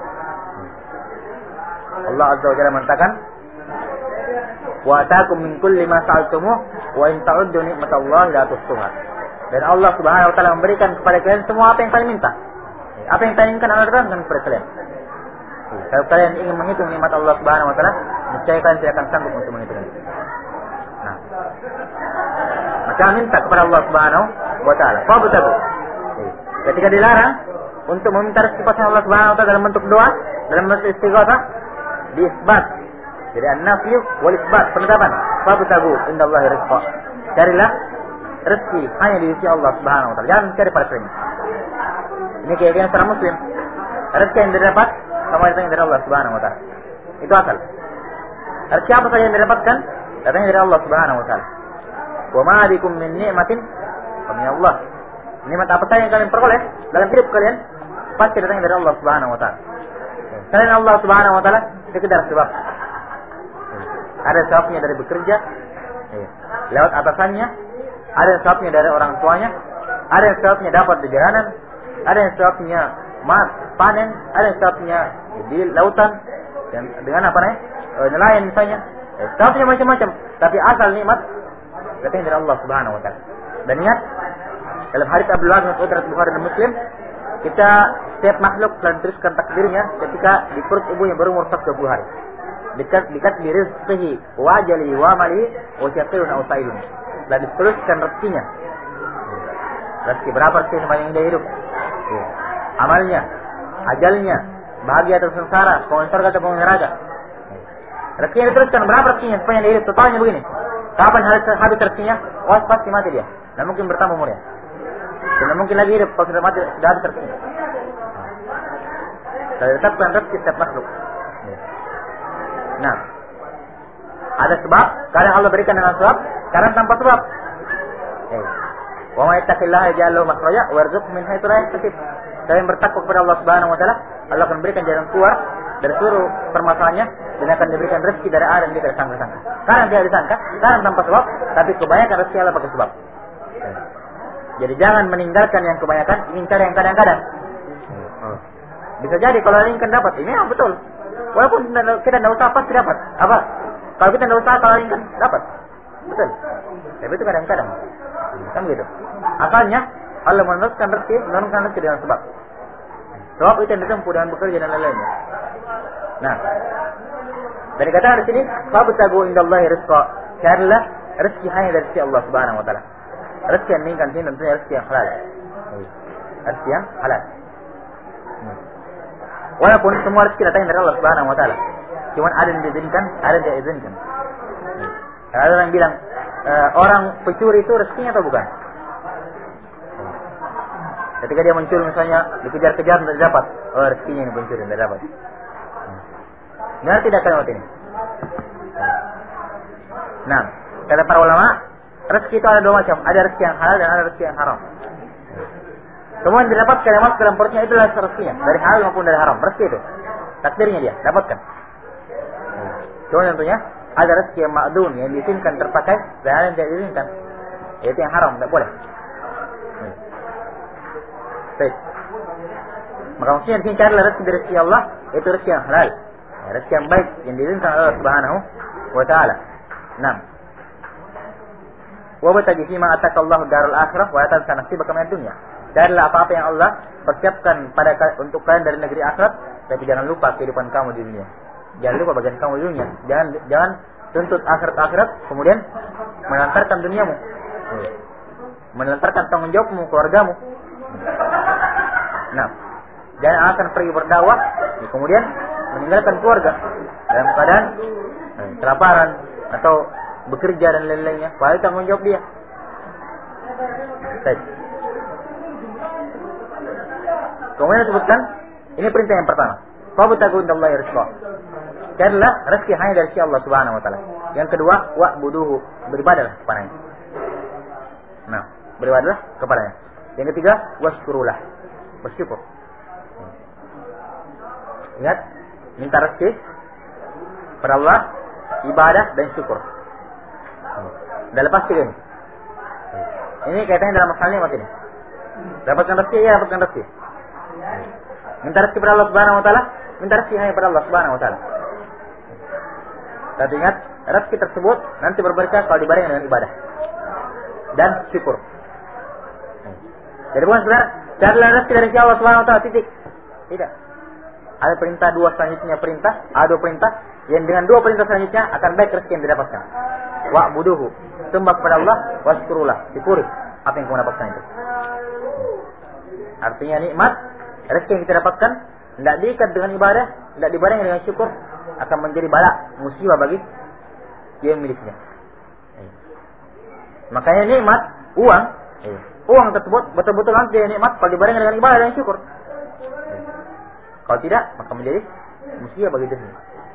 Allah Azza wa Jalla mengatakan, wa ataakum min kulli ma sa'altumuh wa in ta'uddu ni'matallahi la tuhsuha. Dan Allah Subhanahu Wa Taala memberikan kepada kalian semua apa yang kalian minta. Apa yang kalian inginkan Allah berikan kepada kalian. Kalau kalian ingin menghitung nikmat Allah Subhanahu Wa Taala, niscaya kalian tidak akan sanggup untuk menghitungnya. Nah, maka minta kepada Allah Subhanahu Wa Taala. Wabtagu. Ketika dilarang untuk meminta rezeki kepada Allah Subhanahu Wa Taala dalam bentuk doa, dalam bentuk istighatsah, diisbat. Jadi an-nafyu wal isbat, penetapan. Wabtagu indallahi rizqa. Carilah rezeki hanya di sisi Allah Subhanahu Wa Taala. Jangan cari pada selain. Ini keyakinan seorang muslim. Rezeki yang didapat sama datangnya dari Allah Subhanahu Wa Taala. Itu asal. Rezeki apa saja yang didapatkan datangnya dari Allah Subhanahu Wa Taala. Wa ma bikum min ni'matin fa min Allah. Nikmat apa saja yang kalian peroleh dalam hidup kalian pasti datangnya dari Allah Subhanahu Wa Taala. Selain Allah Subhanahu Wa Taala sekedar sebab. Ada sebabnya dari bekerja, lewat atasannya, ada sebabnya dari orang tuanya, ada sebabnya dapat di jalanan, ada sebabnya panen, ada sebabnya di lautan, dan dengan apa namanya nelayan misalnya. Sebabnya macam-macam, tapi asal nikmat datang dari Allah Subhanahu Wa Taala. Dan ingat dalam hadits Abdullah bin Mas'ud riwayat Bukhari dan Muslim, kita setiap makhluk telah dituliskan takdirnya ketika di perut ibunya berumur 20 hari. Dekat di rizqihi wa ajali wa mali wa syaqiyun aw sa'idun. Telah dituliskan rezekinya. Rezeki berapa rezeki sepanjang dia hidup? Amalnya, ajalnya, bahagia atau sengsara, penghuni surga atau penghuni neraka. Rezekinya dituliskan berapa rezekinya sepanjang dia hidup? Totalnya begini. Kapan habis rezekinya? Oh, pasti mati dia. Tidak mungkin bertambah umurnya. Tidak mungkin lagi hidup kalau sudah mati, sudah habis rezekinya. Saya tetapkan rezeki setiap makhluk. Nah, ada sebab, kadang Allah berikan dengan sebab, kadang tanpa sebab. Wa may yattaqillaha yaj'al lahu makhraja wa yarzuqhu min haitsu la yahtasib. Siapa yang bertakwa kepada Allah Subhanahu wa taala, Allah akan berikan jalan keluar dari seluruh permasalahannya dan akan diberikan rezeki dari arah yang dia tidak sangka-sangka. Kadang dia disangka, kadang tanpa sebab, tapi kebanyakan rezeki Allah pakai sebab. Jadi jangan meninggalkan yang kebanyakan, ingin cari yang kadang-kadang. Bisa jadi kalau inginkan dapat, ini yang betul. Walaupun kita tidak usaha pasti dapat. Apa? Kalau kita tidak usaha, kalau inginkan dapat. Betul. Tapi itu kadang-kadang. Kan begitu. Asalnya Allah menentukan rezeki dengan sebab. Sebab itu yang ditempuh dengan bekerja dan lain-lainnya. Nah, dan dikatakan di sini, "Fabtagu indallahi rizqa." Carilah rezeki hanya dari sisi Allah Subhanahu wa taala. Rezeki yang diinginkan sini tentunya rezeki yang halal. Rezeki yang halal. Walaupun semua rezeki datang dari Allah Subhanahu wa taala. Cuma ada yang diizinkan, ada yang tidak diizinkan. Ada orang bilang, orang pencuri itu rezekinya atau bukan? Ketika dia mencuri misalnya, dikejar-kejar tidak dapat. Oh, rezekinya ini pencuri tidak dapat. Benar tidak kalimat ini? Nah, kata para ulama, rezeki itu ada dua macam. Ada rezeki yang halal dan ada rezeki yang haram. Semua yang didapatkan yang masuk dalam perutnya itulah rezekinya, dari halal maupun dari haram. Rezeki itu takdirnya dia dapatkan. Cuma tentunya ada rezeki yang ma'dun, yang diizinkan terpakai dan ada yang tidak diizinkan. Itu yang haram, tidak boleh. Baik. Maka maksudnya di sini carilah rezeki dari sisi Allah, itu rezeki yang halal, rezeki yang baik yang diizinkan Allah Subhanahu wa taala. 6. Wa batagi fi ma atakallahu darul akhirah wa la tansa nasibaka minad dunya. Carilah apa-apa yang Allah persiapkan untuk kalian dari negeri akhirat, tapi jangan lupa kehidupan kamu di dunia. Jangan lupa bagian kamu di dunia. Jangan tuntut akhirat kemudian melantarkan duniamu. Melantarkan tanggung jawabmu, keluargamu. Nah, jangan akan pergi berdakwah kemudian meninggalkan keluarga dalam keadaan kelaparan atau bekerja dan lain-lainnya. Padahal tanggung jawab dia. Baik. Kemudian disebutkan, ini perintah yang pertama. Fabtagu indallahi rizqa. Carilah rezeki hanya dari sisi Allah Subhanahu wa taala. Yang kedua, wa'buduhu, beribadahlah kepadanya. Nah, beribadahlah kepadanya. Yang ketiga, washkurulah, bersyukur. Ingat, minta rezeki pada Allah, ibadah dan syukur. Dah lepas tiga ini. Ini kaitannya dalam masalah nikmat ini. Dapatkan rezeki, ya dapatkan rezeki. Minta rezeki pada Allah Subhanahu wa taala, minta rezeki hanya pada Allah Subhanahu wa taala. Tapi ingat, rezeki tersebut nanti berberkah kalau dibarengi dengan ibadah dan syukur. Jadi bukan sebenarnya carilah rezeki dari Allah Subhanahu wa taala, titik. Tidak. Ada perintah dua selanjutnya perintah, ada dua perintah yang dengan dua perintah selanjutnya akan baik rezeki yang didapatkan. Wa'buduhu, sembah kepada Allah, washkurulah, syukuri apa yang kamu dapatkan itu. Artinya nikmat rezeki yang kita dapatkan tidak diikat dengan ibadah, tidak dibarengi dengan syukur, akan menjadi bala, musibah bagi yang miliknya. Makanya nikmat uang tersebut betul-betul nanti nikmat kalau dibarengi dengan ibadah dan syukur. Kalau tidak, maka menjadi musibah bagi dirinya.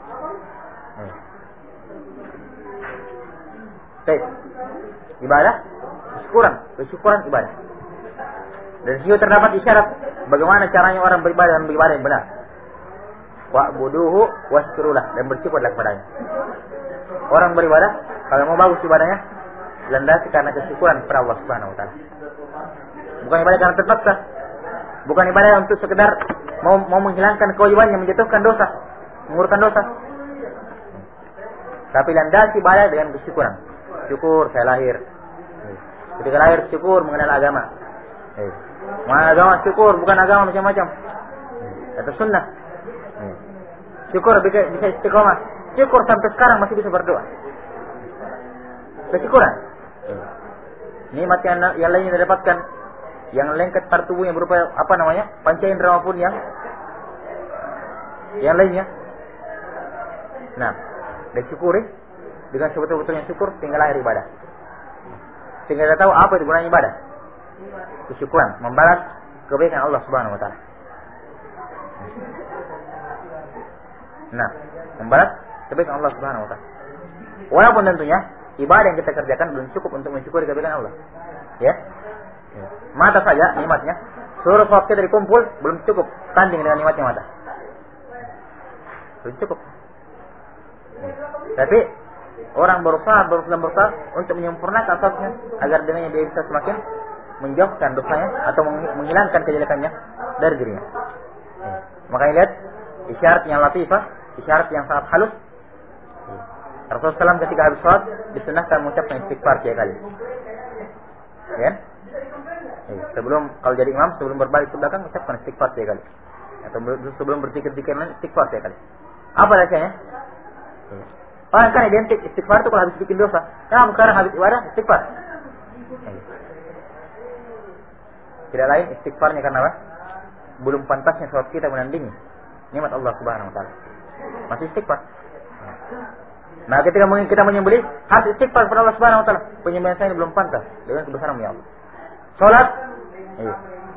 Baik. Ibadah, kesyukuran ibadah. Dan situ terdapat isyarat bagaimana caranya orang beribadah dan beribadah yang benar. Wa'buduhu washkurulah, dan bersyukurlah kepadanya. Orang beribadah kalau mau bagus ibadahnya landasi karena kesyukuran kepada Allah Subhanahu wa taala. Bukan ibadah karena terpaksa. Bukan ibadah untuk sekedar mau menghilangkan kewajibannya, menjatuhkan dosa, mengurungkan dosa. Tapi landasi ibadah dengan kesyukuran. Syukur saya lahir. Ketika lahir syukur mengenal agama. Agama syukur, bukan agama macam-macam. Itu sunnah. Syukur bisa istiqomah. Syukur sampai sekarang masih bisa berdoa. Kesyukuran. Nikmat yang lainnya didapatkan, yang lengket pada tubuhnya berupa apa namanya, panca indera maupun yang lainnya. Nah, disyukuri dengan sebetul-betulnya syukur, tinggal lahir ibadah. Sehingga kita tahu apa itu gunanya ibadah. Kesyukuran, membalas kebaikan Allah Subhanahu wa taala. Nah, membalas kebaikan Allah Subhanahu wa taala. Walaupun tentunya ibadah yang kita kerjakan belum cukup untuk mensyukuri kebaikan Allah. Ya. Mata saja nikmatnya, seluruh waktu dari kumpul belum cukup tanding dengan nikmatnya mata. Belum cukup. Tapi orang berusaha untuk menyempurnakan asasnya agar dengannya dia bisa semakin menjauhkan dosanya atau menghilangkan kejelekannya dari dirinya. Makanya lihat isyarat yang latifah, isyarat yang sangat halus. Rasulullah SAW ketika habis sholat disunahkan mengucapkan istighfar 3 kali. Ya? Kalau jadi imam sebelum berbalik ke belakang ucapkan istighfar 3 kali. Atau sebelum berzikir-zikir lain istighfar 3 kali. Apa rahasianya? Kan identik istighfar itu kalau habis bikin dosa. Kenapa sekarang habis ibadah istighfar? Tidak lain istighfarnya karena apa? Belum pantasnya sholat kita menandingi nikmat Allah Subhanahu wa taala. Masih istighfar. Nah, ketika kita menyembelih harus istighfar kepada Allah Subhanahu wa taala. Penyembelihan saya ini belum pantas dengan kebesaran ya Allah. Salat. Iya.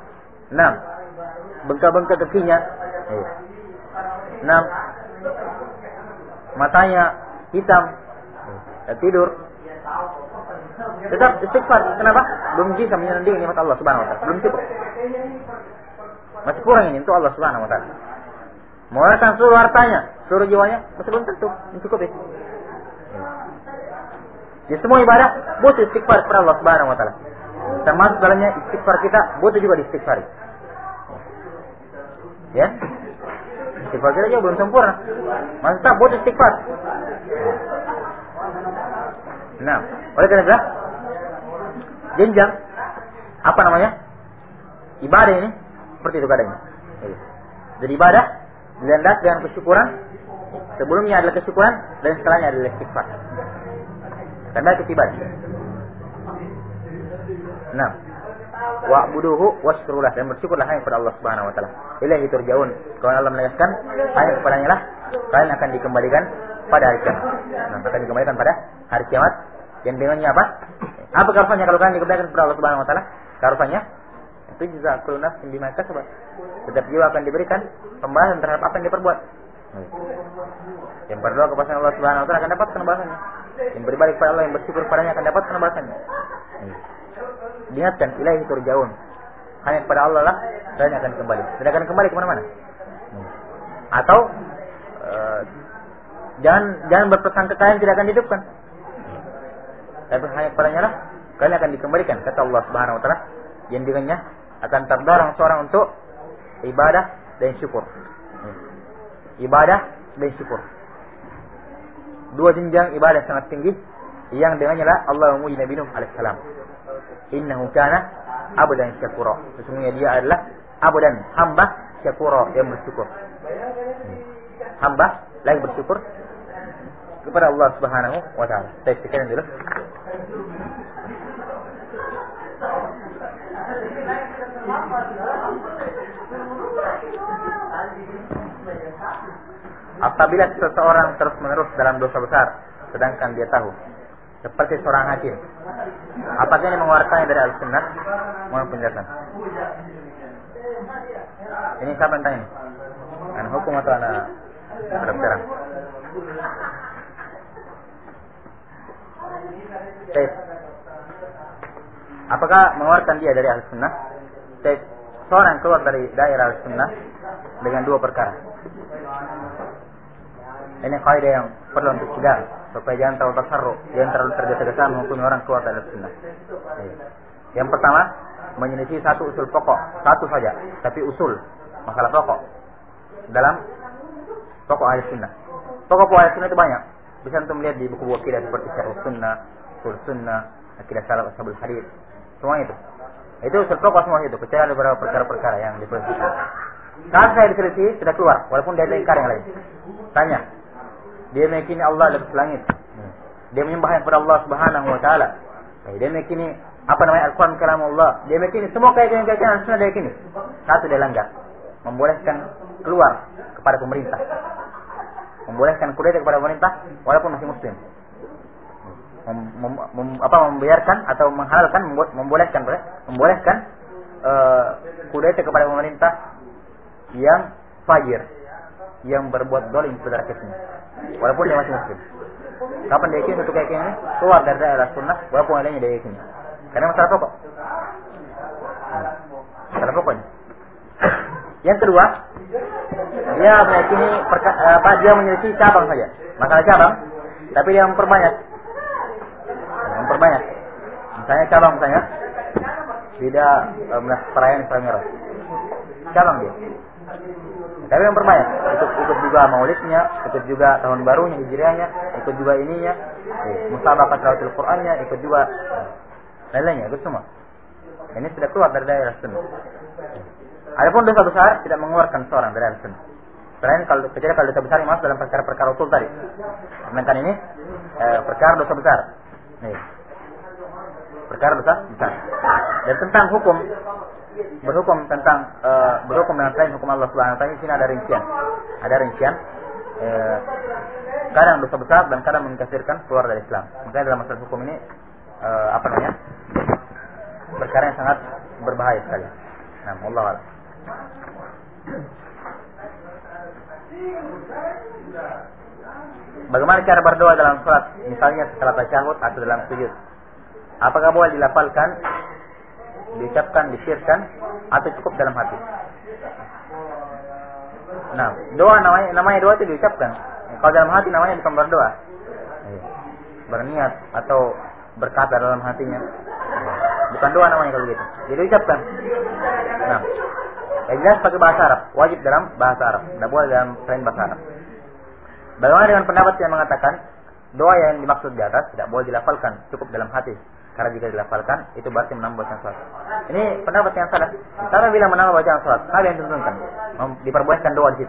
6. Bengkak-bengkak kakinya. Iya. 6. Matanya hitam. Tidur. Tetap istighfar. Kenapa? Belum bisa menandingi nikmat Allah Subhanahu wa taala. Belum cukup. Masih kurang ini untuk Allah Subhanahu wa taala. Mengeluarkan seluruh hartanya, seluruh jiwanya, masih belum tentu mencukupi. Di semua ibadah butuh istighfar kepada Allah Subhanahu wa taala. Termasuk dalamnya istighfar kita butuh juga diistighfari. Ya? Istighfar kita juga belum sempurna. Masih tak butuh istighfar. Nah, oleh karena itu jenjang apa namanya? Ibadah ini seperti itu keadaannya. Jadi ibadah dilandasi dengan kesyukuran. Sebelumnya adalah kesyukuran dan setelahnya adalah istighfar. Karena itu ibadah. Nah, wa'buduhu washkurulah, dan bersyukurlah hanya kepada Allah Subhanahu wa taala. Ilaihi turja'un. Kalau Allah menegaskan hanya kepadanya lah kalian akan dikembalikan pada hari kiamat. Nah, akan dikembalikan pada hari kiamat. Yang dengannya apa? Apa karufannya kalau kalian dikembalikan kepada Allah Subhanahu wa taala? Karufannya itu juga kullu nafsin bima kasabat. Setiap jiwa akan diberikan pembalasan terhadap apa yang diperbuat. Yang berdoa kepada Allah Subhanahu wa taala akan dapat pembalasannya. Yang beribadah kepada Allah, yang bersyukur kepadanya akan dapat pembalasannya. Diingatkan ilaihi turja'un. Hanya kepada Allah lah kalian akan kembali. Tidak akan kembali ke mana-mana. Atau jangan berprasangka kalian tidak akan dihidupkan. Tapi hanya kepadanya lah kalian akan dikembalikan, kata Allah Subhanahu wa taala, yang dengannya akan terdorong seorang untuk ibadah dan syukur. Ibadah dan syukur. Dua jenjang ibadah sangat tinggi yang dengannya lah Allah memuji Nabi Nuh alaihissalam. Innahu kana abdan syakura. Sesungguhnya dia adalah abdan, hamba syakura, yang bersyukur. Hamba lagi bersyukur kepada Allah Subhanahu wa taala. Saya sekian dulu. Apabila seseorang terus-menerus dalam dosa besar sedangkan dia tahu, seperti seorang hakim, apakah ini mengeluarkannya dari al-sunnah? Mohon penjelasan. Ini siapa yang tanya? Anak hukum atau anak terang? Apakah mengeluarkan dia dari al-sunnah? Seorang keluar dari daerah al-sunnah dengan dua perkara. Ini kaidah yang perlu untuk sidang supaya jangan terlalu tasarruf, jangan terlalu tergesa-gesa menghukumi orang keluar dari sunnah. Yang pertama, menyelisih satu usul pokok, satu saja, tapi usul masalah pokok dalam pokok ahli sunnah. Pokok-pokok ahli sunnah itu banyak. Bisa untuk melihat di buku-buku akidah seperti Syarh Sunnah, Usul Sunnah, Akidah Salaf Ashabul Hadits, semua itu. Itu usul pokok semua itu, kecuali beberapa perkara-perkara yang diperselisihkan. Saat saya diselisih sudah keluar, walaupun dia ada ingkar yang lain. Tanya, dia meyakini Allah lebih langit. Dia menyembah kepada Allah Subhanahu wa taala. Dia meyakini Al-Quran kalam Allah. Dia meyakini semua keyakinan sunnah dia yakini. Satu dia langgar, membolehkan keluar kepada pemerintah. Membolehkan kudeta kepada pemerintah walaupun masih muslim. Membiarkan atau menghalalkan, membolehkan kudeta kepada pemerintah yang fajir, yang berbuat zalim kepada rakyatnya, walaupun dia masih muslim. Kapan dia yakini satu keyakinan ini keluar dari daerah sunnah, walaupun lainnya dia yakini. Karena masalah pokok. Masalah pokoknya. Yang kedua, dia meyakini dia menyelisih cabang saja, masalah cabang, tapi dia memperbanyak. Misalnya cabang tidak perayaan Isra Mi'raj. Cabang dia. Tapi yang berbanyak, ikut juga maulidnya, ikut juga tahun barunya, hijriahnya, ikut juga ininya, musabaqah tilawatul Qur'annya, ikut juga lainnya, ikut semua. Ini sudah keluar dari daerah sunnah. Adapun dosa besar tidak mengeluarkan seorang dari daerah sunnah. Selain kecuali kalau dosa besar masuk dalam perkara-perkara usul tadi. Sedangkan ini perkara dosa besar. Perkara dosa besar. Dan tentang hukum, berhukum dengan selain hukum Allah Subhanahu wa taala, di sini ada rincian. Kadang dosa besar dan kadang mengkafirkan keluar dari Islam. Makanya dalam masalah hukum ini perkara yang sangat berbahaya sekali. Nah, wallahu a'lam. Bagaimana cara berdoa dalam salat? Misalnya setelah tasyahud atau dalam sujud. Apakah boleh dilafalkan, diucapkan, disirkan, atau cukup dalam hati? Nah, doa namanya doa itu diucapkan. Kalau dalam hati namanya bukan berdoa. Berniat atau berkata dalam hatinya. Bukan doa namanya kalau gitu. Jadi ucapkan. Nah, yang jelas pakai bahasa Arab, wajib dalam bahasa Arab, tidak boleh dalam selain bahasa Arab. Bagaimana dengan pendapat yang mengatakan doa yang dimaksud di atas tidak boleh dilafalkan, cukup dalam hati. Karena jika dilafalkan itu berarti menambah bacaan salat. Ini pendapat yang salah. Karena bila menambah bacaan salat, hal yang ditentukan, diperbolehkan doa di situ.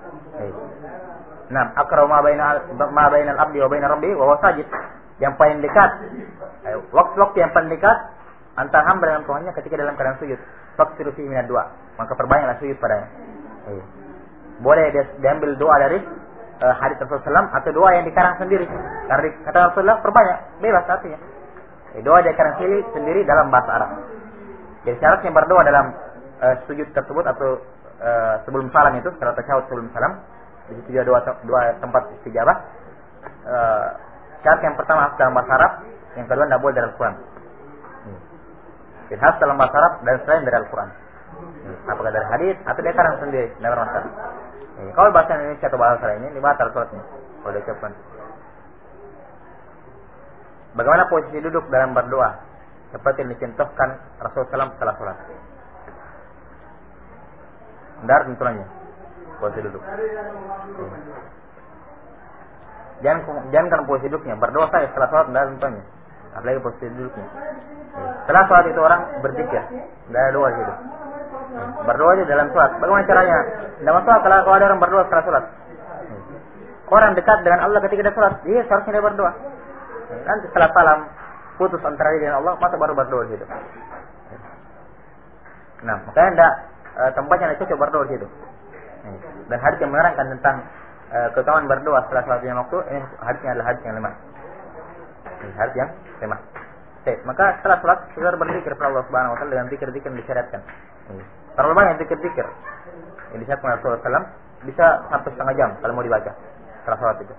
Nah, aqrabu ma bainal abdi wa bainar rabbi wa huwa sajid. Yang paling dekat, waktu yang paling dekat antara hamba dengan Tuhannya ketika dalam keadaan sujud. Faksiru fihi minad doa. Maka perbanyaklah sujud padanya. Boleh diambil doa dari hadis Rasulullah SAW atau doa yang dikarang sendiri. Karena kata Rasulullah perbanyak, bebas artinya. Doa dikarang sendiri dalam bahasa Arab. Jadi syaratnya berdoa dalam sujud tersebut atau sebelum salam itu, setelah tasyahud sebelum salam, di situ juga dua tempat istijabah. Syarat yang pertama harus dalam bahasa Arab, yang kedua tidak boleh dari Al-Quran. Jadi harus dalam bahasa Arab dan selain dari Al-Quran. Apakah dari hadis atau dia karang sendiri, tidak bermasalah. Kalau bahasa Indonesia atau bahasa lainnya, ini batal sholatnya. Kalau diucapkan. Bagaimana posisi duduk dalam berdoa? Seperti yang dicontohkan Rasulullah SAW setelah sholat. Benar tentunya posisi duduk. Jangan kan posisi duduknya. Berdoa saya setelah sholat benar tentunya. Apalagi posisi duduknya. Setelah sholat itu orang berzikir. Tidak ada doa gitu. Berdoa aja dalam sholat. Bagaimana caranya? Tidak masalah kalau ada orang berdoa setelah sholat. Orang dekat dengan Allah ketika dia sholat, dia seharusnya dia berdoa. Nanti setelah salam putus antara dia dengan Allah, masa baru berdoa gitu. Nah, makanya tidak tempatnya tidak cocok berdoa gitu. Dan hadis yang menerangkan tentang keutamaan berdoa setelah sholat lima waktu, ini hadisnya adalah hadis yang lemah. Hadis yang lemah. Maka setelah sholat kita berzikir kepada Allah Subhanahu Wa Taala dengan zikir-zikir yang disyariatkan. Terlalu banyak zikir-zikir yang disyariatkan oleh Rasulullah SAW, bisa sampai setengah jam kalau mau dibaca setelah sholat itu.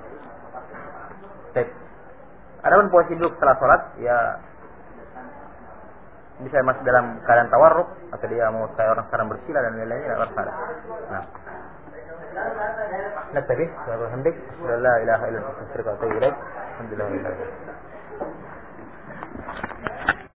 Adapun posisi duduk setelah sholat, ya bisa masuk dalam keadaan tawarruk atau dia mau kayak orang sekarang bersila dan lain-lainnya, tidak masalah. Nah, naktafi. Alhamdulillah, la ilaha illallah, astaghfiruka wa atubu ilaik. Alhamdulillah.